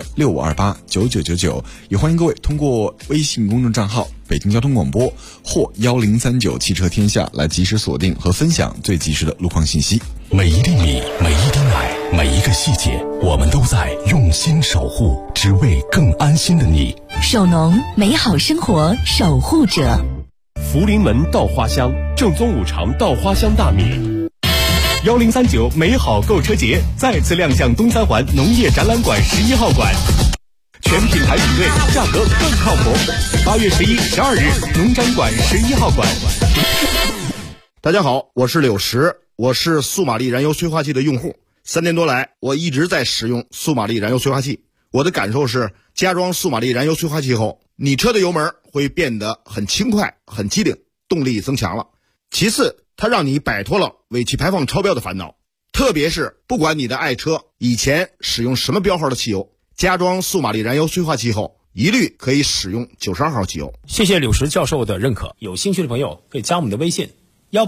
65289999，也欢迎各位通过微信公众账号北京交通广播或1039汽车天下来及时锁定和分享最及时的路况信息。 每一粒米，每一滴奶，每一个细节，我们都在用心守护，只为更安心的你。 首农，美好生活守护者。 福临门稻花香，正宗五常稻花香大米。1039美好购车节再次亮相东三环农业展览馆11号馆，全品牌比对，价格更靠谱。8月11、12日，农展馆11号馆。 大家好，我是柳石，我是素马力燃油催化器的用户。3年多来，我一直在使用素马力燃油催化器。我的感受是，加装素马力燃油催化器后，你车的油门会变得很轻快、很机灵，动力增强了。其次，它让你摆脱了尾气排放超标的烦恼，特别是不管你的爱车以前使用什么标号的汽油，加装素马力燃油催化器后，一律可以使用92号汽油。 谢谢柳石教授的认可，有兴趣的朋友可以加我们的微信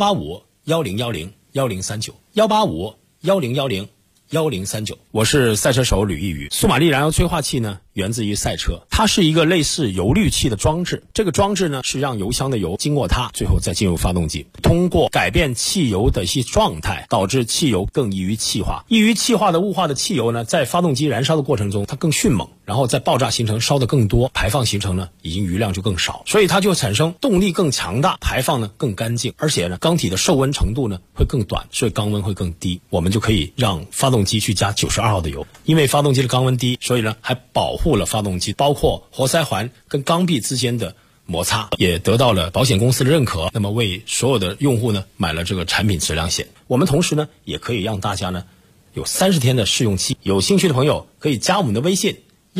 185-1010-1039，185-1010-1039。我是赛车手吕一宇。素马力燃油催化器呢，源自于赛车，它是一个类似油滤器的装置。这个装置呢，是让油箱的油经过它，最后再进入发动机，通过改变汽油的一些状态，导致汽油更易于气化。易于气化的雾化的汽油呢，在发动机燃烧的过程中，它更迅猛，然后在爆炸形成烧得更多，排放形成呢，已经余量就更少，所以它就产生动力更强大，排放呢更干净，而且呢，缸体的受温程度呢会更短，所以缸温会更低。我们就可以让发动机去加92号的油，因为发动机的缸温低，所以呢还保护了发动机，包括活塞环跟缸壁之间的摩擦，也得到了保险公司的认可。那么为所有的用户呢买了这个产品质量险。我们同时呢也可以让大家呢有30天的试用期。有兴趣的朋友可以加我们的微信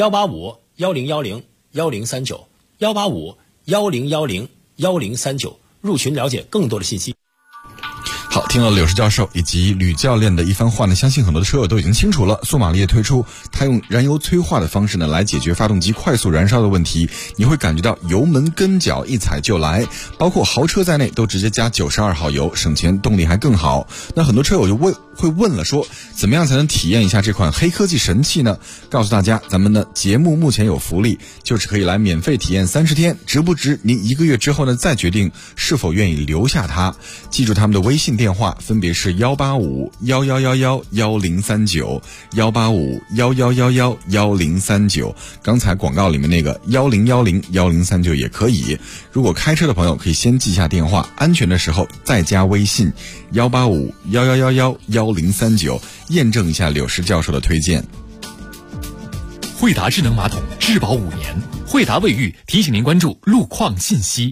185-1010-1039，185-1010-1039入群了解更多的信息。 好，听了柳石教授以及吕教练的一番话呢，相信很多的车友都已经清楚了。素马力推出它用燃油催化的方式呢，来解决发动机快速燃烧的问题。你会感觉到油门跟脚一踩就来，包括豪车在内都直接加92号油，省钱，动力还更好。那很多车友就会问了，说怎么样才能体验一下这款黑科技神器呢？告诉大家，咱们的节目目前有福利，就是可以来免费体验30天，值不值您1个月之后呢再决定是否愿意留下它。记住他们的微信电话分别是185-1111-1039，185-1111-1039。刚才广告里面那个1010-1039也可以。如果开车的朋友可以先记下电话，安全的时候再加微信185-1111-1039，验证一下柳石教授的推荐。 惠达智能马桶质保5年，惠达卫浴提醒您关注路况信息。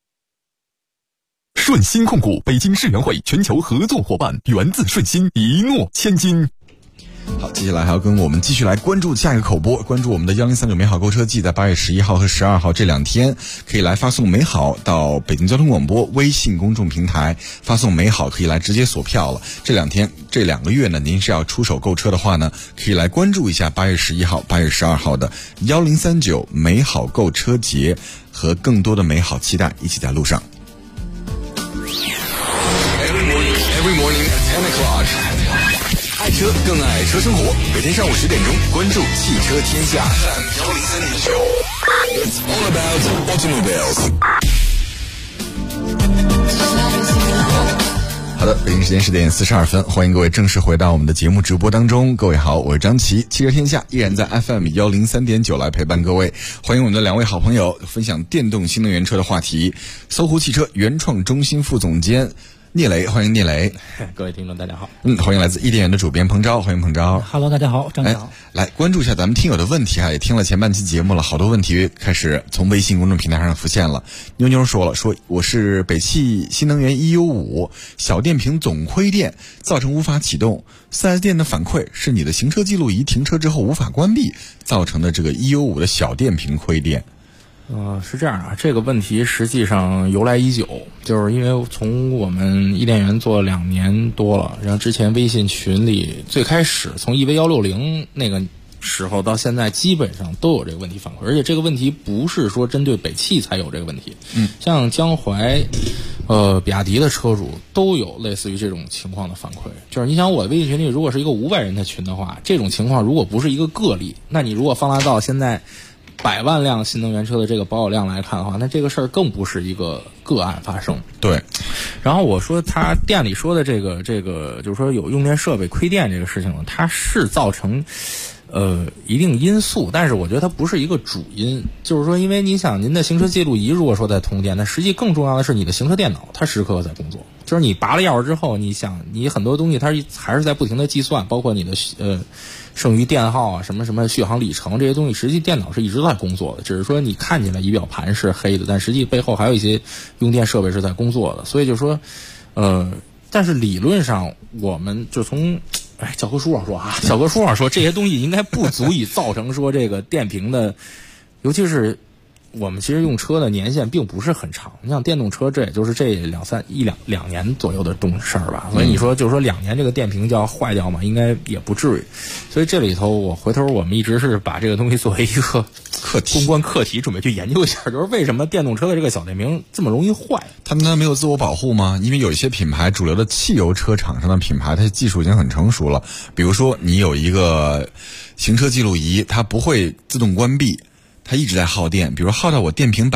顺鑫控股北京世园会全球合作伙伴，源自顺鑫，一诺千金。 好，接下来还要跟我们继续来关注下一个口播，关注我们的1039美好购车季，在8月11号和12号这2天，可以来发送美好到北京交通广播微信公众平台，发送美好可以来直接锁票了。这2天这2个月呢，您是要出手购车的话呢，可以来关注一下8月11号、8月12号的1039美好购车节，和更多的美好期待一起在路上。 Every morning at 10 o'clock. 爱车更爱车生活，每天上午10点钟，关注汽车天下。It's all about automobiles. 好的，北京时间10点42分，欢迎各位正式回到我们的节目直播当中。各位好，我是张琪，汽车天下依然在 FM 103.9来陪伴各位。欢迎我们的2位好朋友分享电动新能源车的话题。搜狐汽车原创中心副总监聂磊，欢迎聂磊。 各位听众大家好。 欢迎来自伊甸园的主编彭钊，欢迎彭钊。 Hello， 大家好，张姐好。 来关注一下咱们听友的问题也听了前半期节目了，好多问题开始从微信公众平台上浮现了。妞妞说了，说我是北汽新能源 1U5 小电瓶总亏电，造成无法启动。4S 店的反馈是你的行车记录仪停车之后无法关闭，造成的这个 1U5 的小电瓶亏电。 是这样啊，这个问题实际上由来已久，就是因为从我们伊甸园做2年多了，然后之前微信群里最开始从EV160那个时候到现在，基本上都有这个问题反馈，而且这个问题不是说针对北汽才有这个问题，像江淮、比亚迪的车主都有类似于这种情况的反馈。就是你想，我微信群里如果是一个500人的群的话，这种情况如果不是一个个例，那你如果放大到现在100万辆新能源车的这个保有量来看的话，那这个事儿更不是一个个案发生。 对。 然后我说他店里说的这个就是说有用电设备亏电这个事情呢，它是造成一定因素，但是我觉得它不是一个主因。就是说，因为你想，您的行车记录仪如果说在通电，那实际更重要的是你的行车电脑，它时刻在工作。就是你拔了钥匙之后，你想，你很多东西它还是在不停的计算，包括你的剩余电耗啊，什么续航里程这些东西，实际电脑是一直在工作的。只是说你看起来仪表盘是黑的，但实际背后还有一些用电设备是在工作的。所以就说，但是理论上我们就从教科书上说啊，教科书上说这些东西应该不足以造成说这个电瓶的，尤其是我们其实用车的年限并不是很长。你像电动车，这也就是这两年左右的事儿吧。所以你说就是说2年这个电瓶就要坏掉嘛，应该也不至于。所以这里头我们一直是把这个东西作为一个公关课题，准备去研究一下，就是为什么电动车的这个小电瓶这么容易坏？ 他们没有自我保护吗？因为有一些品牌，主流的汽油车厂商的品牌，它技术已经很成熟了。比如说，你有一个行车记录仪，它不会自动关闭，它一直在耗电。比如耗到我电瓶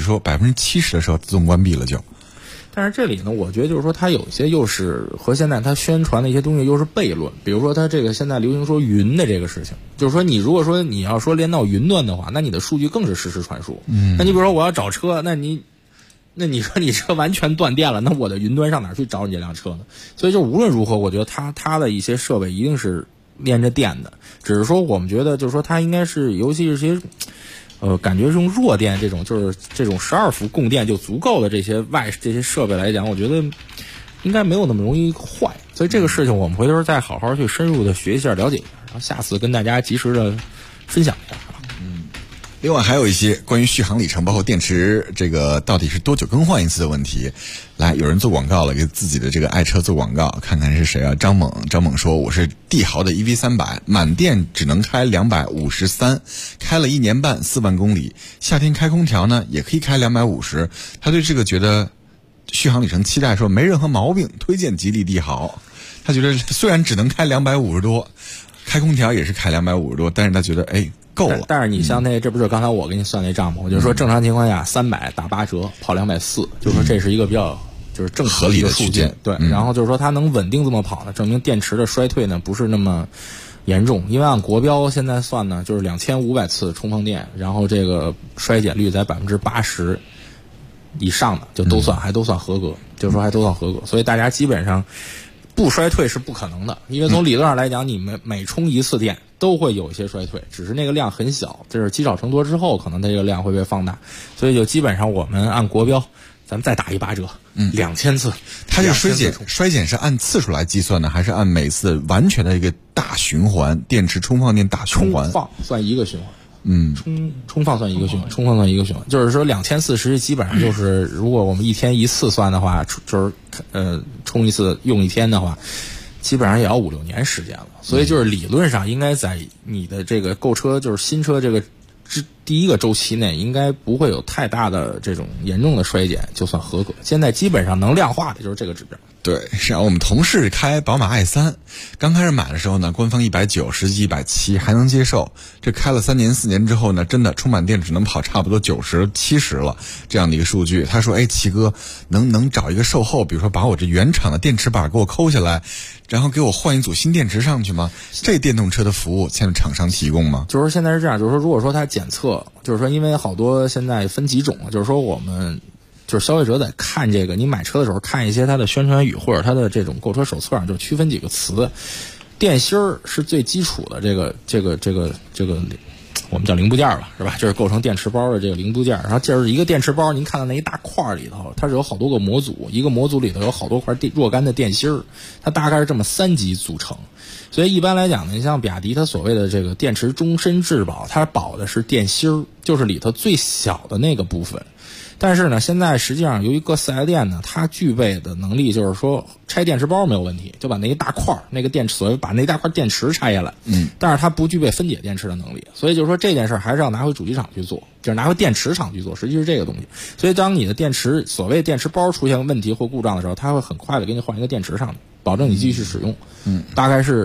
70%的时候，自动关闭了就。 但是这里呢，我觉得就是说，它有一些又是和现在它宣传的一些东西又是悖论。比如说，它这个现在流行说云的这个事情，就是说你如果说你要说连到云端的话，那你的数据更是实时传输。那你比如说我要找车，那你说你车完全断电了，那我的云端上哪去找你这辆车呢？所以就无论如何，我觉得它的一些设备一定是连着电的，只是说我们觉得就是说它应该是，尤其是些感觉用弱电就是这种12伏供电就足够的这些设备来讲，我觉得应该没有那么容易坏。所以这个事情我们回头再好好去深入的学习一下、了解一下，然后下次跟大家及时的分享一下。 另外还有一些关于续航里程，包括电池这个到底是多久更换一次的问题。来，有人做广告了，给自己的这个爱车做广告，看看是谁啊？张猛说，我是帝豪的 EV300，满电只能开253，开了1年半4万公里，夏天开空调呢也可以开250。他对这个觉得续航里程期待说没任何毛病，推荐吉利帝豪。他觉得虽然只能开250多，开空调也是开250多，但是他觉得够了。 但是你像这不是刚才我给你算那账吗？我就说正常情况下300打8折，跑240，就是说这是一个比较就是正合理的数据。对，然后就是说它能稳定这么跑呢，证明电池的衰退呢不是那么严重。因为按国标现在算呢，就是2500次充放电，然后这个衰减率在80%以上的就都算合格，就是说还都算合格。所以大家基本上不衰退是不可能的，因为从理论上来讲，你每充一次电都会有一些衰退，只是那个量很小，就是积少成多之后，可能它这个量会被放大。所以就基本上我们按国标，咱们再打一8折，2000次。 它这个衰减是按次数来计算的，还是按每次完全的一个大循环电池充放电大循环？ 充放算一个循环。充放算一个循环，就是说2000次实际基本上就是，如果我们1天1次算的话，就是充一次用1天的话，基本上也要5-6年时间了。所以就是理论上应该在你的这个购车就是新车这个第一个周期内，应该不会有太大的这种严重的衰减，就算合格。现在基本上能量化的就是这个指标。 对，然后我们同事开宝马 i3， 刚开始买的时候呢，官方190，实际170还能接受。这开了3年4年之后呢，真的充满电只能跑差不多90、70了这样的一个数据。他说：“齐哥，能找一个售后，比如说把我这原厂的电池板给我抠下来，然后给我换一组新电池上去吗？这电动车的服务现在厂商提供吗？” 就是现在是这样，就是说如果说它检测，就是说因为好多现在分几种，就是说我们。就是消费者在看这个，你买车的时候看一些它的宣传语或者它的这种购车手册上，就区分几个词。电芯儿是最基础的这个，我们叫零部件吧，是吧？就是构成电池包的这个零部件。然后就是一个电池包，您看到那一大块里头，它是有好多个模组，一个模组里头有好多块若干的电芯儿，它大概是这么3级组成。所以一般来讲呢，你像比亚迪它所谓的这个电池终身质保，它保的是电芯儿，就是里头最小的那个部分。但是呢，现在实际上由于各4S店呢，它具备的能力就是说拆电池包没有问题，就把那一大块那个电池，所谓把那一大块电池拆下来。但是它不具备分解电池的能力，所以就是说这件事还是要拿回主机厂去做，就是拿回电池厂去做，实际是这个东西。所以当你的电池所谓电池包出现问题或故障的时候，它会很快的给你换一个电池上去，保证你继续使用。大概是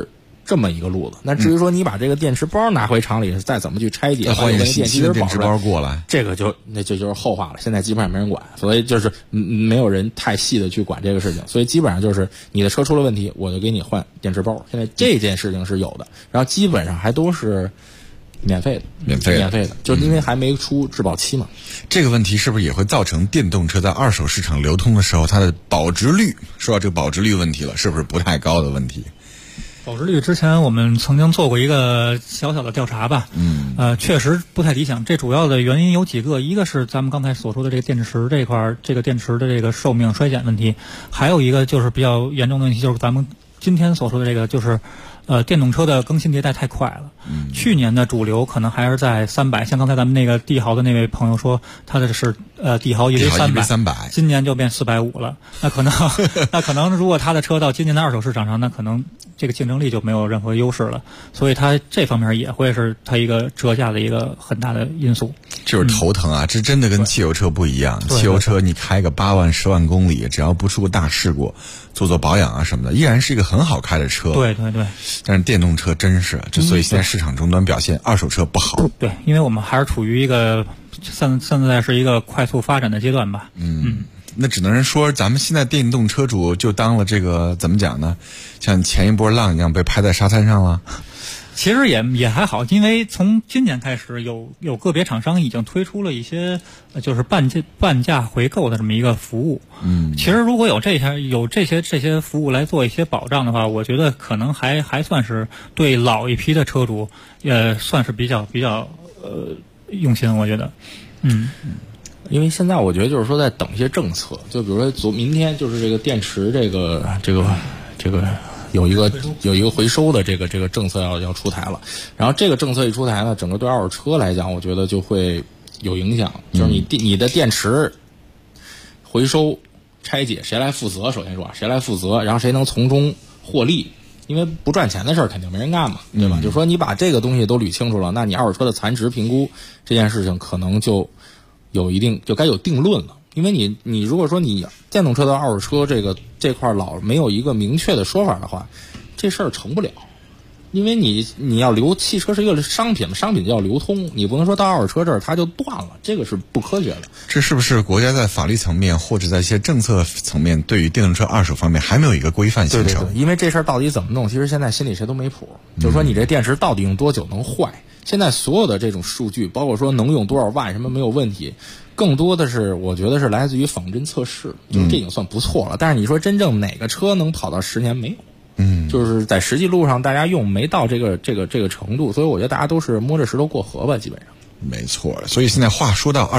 这么一个路子。那至于说你把这个电池包拿回厂里再怎么去拆解， 换一个新的电池包过来， 这个就是后话了。现在基本上没人管，所以就是没有人太细的去管这个事情。所以基本上就是你的车出了问题，我就给你换电池包。现在这件事情是有的，然后基本上还都是免费的，就是因为还没出质保期嘛。 这个问题是不是也会造成电动车在二手市场流通的时候，它的保值率，说到这个保值率问题了，是不是不太高的问题？ 保值率之前我们曾经做过一个小小的调查吧，确实不太理想。这主要的原因有几个，一个是咱们刚才所说的这个电池这一块，这个电池的这个寿命衰减问题，还有一个就是比较严重的问题，就是咱们今天所说的这个就是电动车的更新迭代太快了。去年的主流可能还是在300，像刚才咱们那个帝豪的那位朋友说，他的是帝豪 EV300，今年就变450了。那可能如果他的车到今年的二手市场上，那可能这个竞争力就没有任何优势了。所以他这方面也会是他一个折价的一个很大的因素。 就是头疼啊，这真的跟汽油车不一样。汽油车你开个8万10万公里，只要不出个大事故，做保养啊什么的，依然是一个很好开的车。 对。 但是电动车真是，所以现在市场终端表现二手车不好。 对，因为我们还是处于一个现在是一个快速发展的阶段吧。 那只能说咱们现在电动车主就当了这个怎么讲呢？像前一波浪一样被拍在沙滩上了。 其实也还好，因为从今年开始有个别厂商已经推出了一些就是半价回购的这么一个服务。其实如果有这些服务来做一些保障的话，我觉得可能还算是对老一批的车主也算是比较用心，我觉得。 因为现在我觉得就是说在等一些政策，就比如说明天就是这个电池这个有一个回收的这个政策要出台了，然后这个政策一出台呢，整个对二手车来讲，我觉得就会有影响。就是你的电池回收拆解谁来负责？首先说谁来负责，然后谁能从中获利？因为不赚钱的事儿肯定没人干嘛，对吧？就是说你把这个东西都捋清楚了，那你二手车的残值评估这件事情可能就该有定论了。因为你如果说你电动车的二手车这块老没有一个明确的说法的话，这事儿成不了。因为你要汽车是一个商品，商品就要流通，你不能说到二手车这儿它就断了，这个是不科学的。 这是不是国家在法律层面或者在一些政策层面对于电动车二手方面还没有一个规范形成？ 对，因为这事儿到底怎么弄，其实现在心里谁都没谱。就是说你这电池到底用多久能坏？现在所有的这种数据，包括说能用多少万什么没有问题，更多的是我觉得是来自于仿真测试，就是这已经算不错了。但是你说真正哪个车能跑到10年没有？就是在实际路上大家用没到这个程度，所以我觉得大家都是摸着石头过河吧，基本上。 没错，所以现在话说到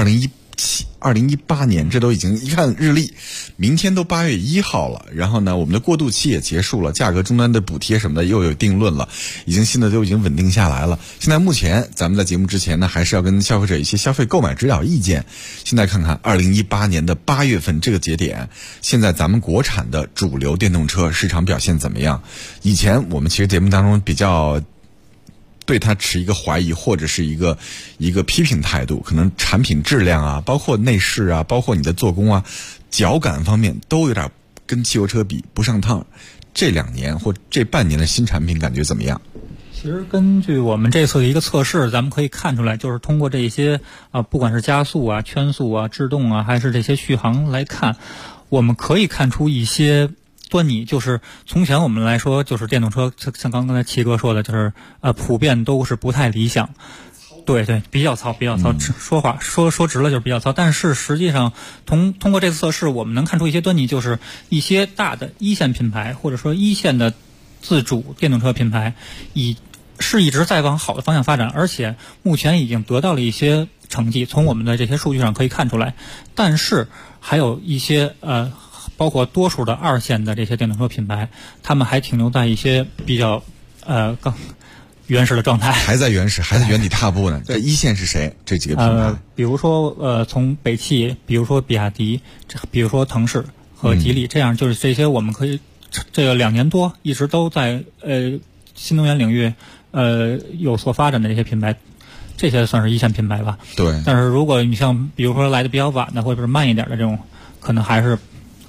2018年，这都已经一看日历，明天都8月1号了。然后呢，我们的过渡期也结束了，价格终端的补贴什么的又有定论了，新的都已经稳定下来了。现在目前咱们在节目之前呢，还是要跟消费者一些消费购买指导意见。现在看看2018年的8月份这个节点，现在咱们国产的主流电动车市场表现怎么样？以前我们其实节目当中比较对它持一个怀疑或者是一个批评态度，可能产品质量啊，包括内饰啊，包括你的做工啊，脚感方面都有点跟汽油车比不上趟。这2年或这半年的新产品感觉怎么样？ 其实根据我们这次的一个测试，咱们可以看出来，就是通过这些不管是加速啊、圈速啊、制动啊，还是这些续航来看，我们可以看出一些端倪。就是从前我们来说，就是电动车像刚才齐哥说的，就是普遍都是不太理想。对，比较糙，说直了就是比较糙。但是实际上通过这次测试，我们能看出一些端倪，就是一些大的一线品牌或者说一线的自主电动车品牌一直在往好的方向发展，而且目前已经得到了一些成绩，从我们的这些数据上可以看出来。但是还有一些包括多数的2线的这些电动车品牌，他们还停留在一些比较原始的状态， 还在原地踏步呢。这1线是谁？这几个品牌， 比如说从北汽，比如说比亚迪，比如说腾势和吉利，这样就是这些我们可以这个2年多一直都在新能源领域有所发展的这些品牌，这些算是1线品牌吧。 对。 但是如果你像比如说来的比较晚的或者是慢一点的这种，可能还是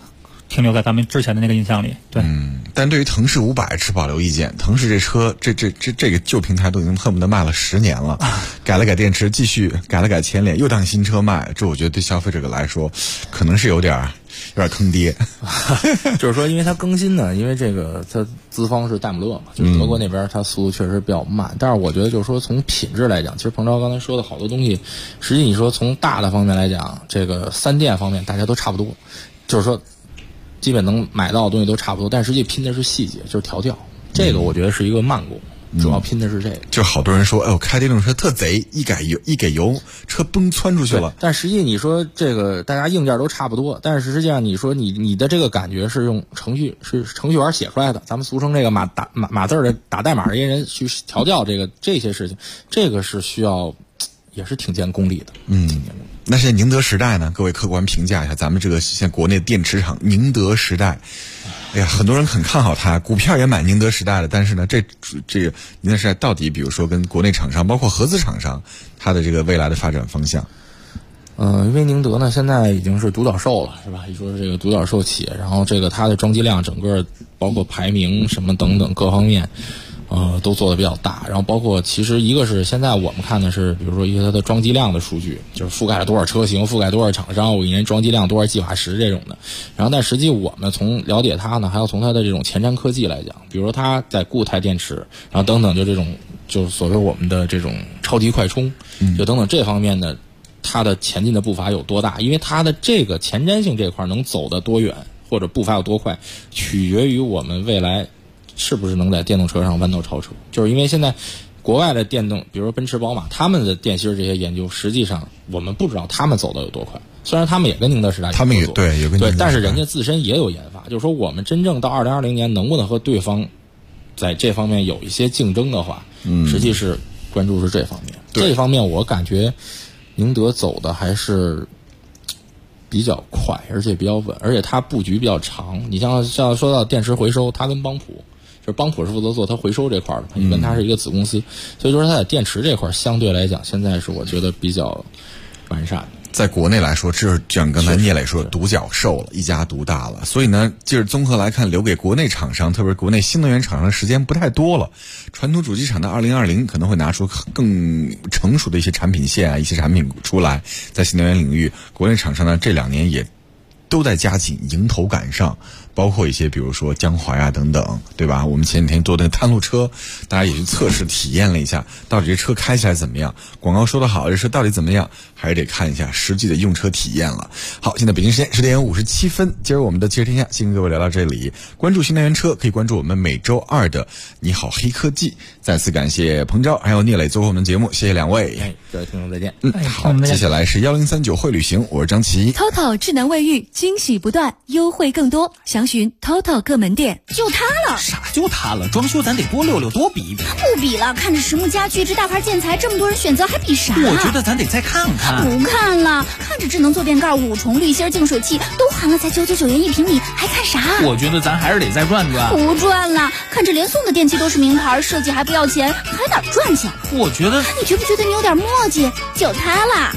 停留在咱们之前的那个印象里。对， 但对于腾势500持保留意见。腾势这车，这个旧平台都已经恨不得卖了10年了，改了改电池，继续改了改前脸，又当新车卖，这我觉得对消费者来说，可能是有点坑爹。 就是说，因为它更新呢，因为这个它资方是戴姆勒嘛，就是德国那边它速度确实比较慢。但是我觉得就是说从品质来讲，其实彭超刚才说的好多东西，实际你说从大的方面来讲，这个3电方面大家都差不多，就是说基本能买到的东西都差不多，但实际拼的是细节，就是调教。这个我觉得是一个慢工。主要拼的是这个， 就好多人说，哎呦，开电动车特贼，一给油，车崩窜出去了。 但实际你说这个，大家硬件都差不多，但是实际上你说你的这个感觉是用程序员写出来的，咱们俗称这个码字的打代码这些人去调教这些事情，这个是需要也是挺见功力的。 那现在宁德时代呢？各位客观评价一下，咱们这个现在国内电池厂宁德时代，哎呀，很多人很看好它，股票也买宁德时代了。但是呢，这个宁德时代到底，比如说跟国内厂商，包括合资厂商，它的这个未来的发展方向？ 因为宁德呢现在已经是独角兽了，是吧？一说是这个独角兽企业，然后这个它的装机量整个包括排名什么等等各方面。都做得比较大，然后包括其实一个是现在我们看的是，比如说一个它的装机量的数据，就是覆盖了多少车型，覆盖多少厂商，我一年装机量多少计划时这种的。然后但实际我们从了解它呢，还要从它的这种前瞻科技来讲，比如说它在固态电池，然后等等就这种就是所谓我们的这种超级快充，就等等这方面的它的前进的步伐有多大，因为它的这个前瞻性这块能走得多远或者步伐有多快，取决于我们未来是不是能在电动车上弯道超车。就是因为现在国外的电动，比如说奔驰宝马，他们的电芯这些研究，实际上我们不知道他们走的有多快。虽然他们也跟宁德时代合作， 他们也对有跟宁德时代， 但是人家自身也有研发。就是说我们真正到2020年能不能和对方在这方面有一些竞争的话，实际是关注是这方面。这方面我感觉宁德走的还是比较快，而且比较稳，而且它布局比较长。你像说到电池回收，它跟邦普，就是邦普是负责做它回收这块的，你跟它是一个子公司，所以说它在电池这块相对来讲，现在是我觉得比较完善的。 在国内来说，这是像刚才聂磊说独角兽了，一家独大了。所以呢，就是综合来看，留给国内厂商，特别是国内新能源厂商的时间不太多了。传统主机厂的2020可能会拿出更成熟的一些产品线啊，一些产品出来，在新能源领域，国内厂商呢这2年也都在加紧迎头赶上，包括一些比如说江淮啊等等，对吧？我们前几天做那个探路车，大家也去测试体验了一下，到底这车开起来怎么样？广告说的好，这车到底怎么样？还是得看一下实际的用车体验了。好，现在北京时间10点57分，今儿我们的汽车天下先跟各位聊到这里。关注新能源车，可以关注我们每周2的你好黑科技。再次感谢彭钊还有聂磊做客我们的节目，谢谢两位。 各位听众再见。 好，接下来是1039会旅行，我是张琪。 TOTO 智能卫浴，惊喜不断，优惠更多，详询 TOTO 各门店。就它了？ 啥就它了？装修咱得多溜溜，多比一比。 不比了，看着实木家具这大牌建材，这么多人选择，还比啥？ 我觉得咱得再看看。 不看了，看着智能坐便盖、5重滤芯净水器都含了才999元1平米，还看啥？ 我觉得咱还是得再转转。 不转了，看着连送的电器都是名牌，设计还不要钱，还哪赚去？ 我觉得， 你觉不觉得你有点磨叽？就它啦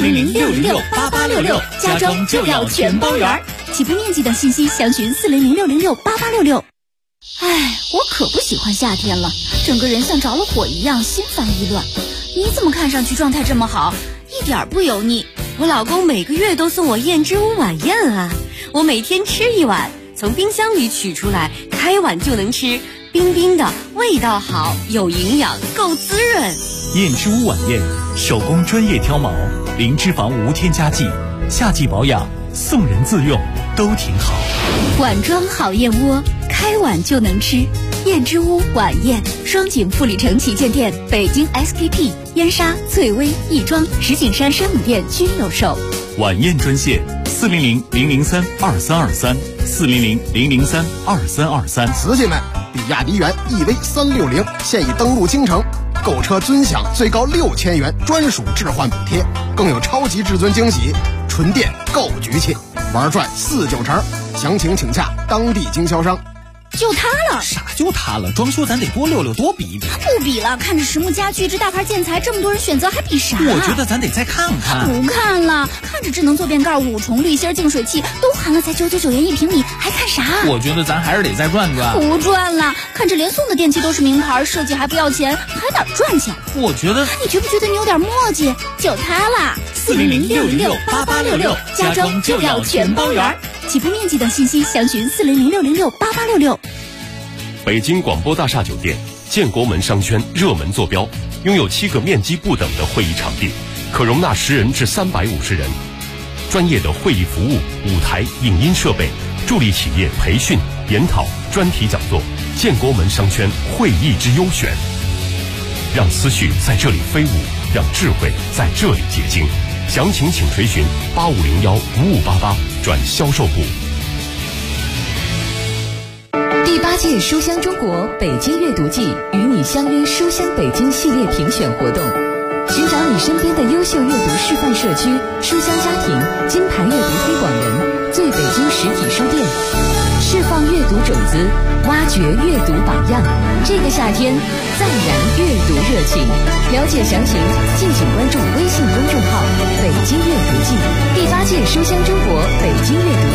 ，400-606-8866，家装就要全包圆。起步面积等信息详询400-606-8866。哎，我可不喜欢夏天了，整个人像着了火一样，心烦意乱。你怎么看上去状态这么好，一点不油腻？ 我老公每个月都送我燕之屋晚宴啊，我每天吃一碗，从冰箱里取出来，开碗就能吃，冰冰的，味道好，有营养，够滋润。 燕之屋晚宴，手工专业挑毛，零脂肪无添加剂，夏季保养，送人自用，都挺好。 碗装好燕窝，开碗就能吃。燕之屋晚宴，双井富力城旗舰店、北京 SKP、燕莎、翠微、亦庄、石景山山姆店均有售。 晚宴专线400-003-2323，400-003-2323。 瓷器们，比亚迪元 EV360现已登陆京城，购车尊享最高6000元专属置换补贴，更有超级至尊惊喜，纯电够局气，玩转4-9成，详情请洽当地经销商。 就它了。 啥就它了？装修咱得多溜溜，多比一比。 不比了，看着实木家具这大牌建材，这么多人选择，还比啥？ 我觉得咱得再看看。 不看了，看着智能坐便盖、5重滤芯净水器都含了才999元1平米，还看啥？ 我觉得咱还是得再转转。 不转了，看着连送的电器都是名牌，设计还不要钱，还哪赚钱？ 我觉得， 你觉不觉得你有点磨叽？就它啦，400-606-8866，家装就要全包圆。起步面积等信息详询400-606-8866。 北京广播大厦酒店建国门商圈热门坐标，拥有7个面积不等的会议场地，可容纳10人至350人。专业的会议服务、舞台、影音设备，助力企业培训、研讨、专题讲座。建国门商圈会议之优选，让思绪在这里飞舞，让智慧在这里结晶。详情请垂询8501-5588转销售部。 第8届书香中国北京阅读季与你相约书香北京系列评选活动，寻找你身边的优秀阅读示范社区、书香家庭、金牌阅读推广人、最北京实体书店，释放阅读种子，挖掘阅读榜样。这个夏天，再燃阅读热情。了解详情，敬请关注微信公众号“北京阅读季”。第8届书香中国北京阅读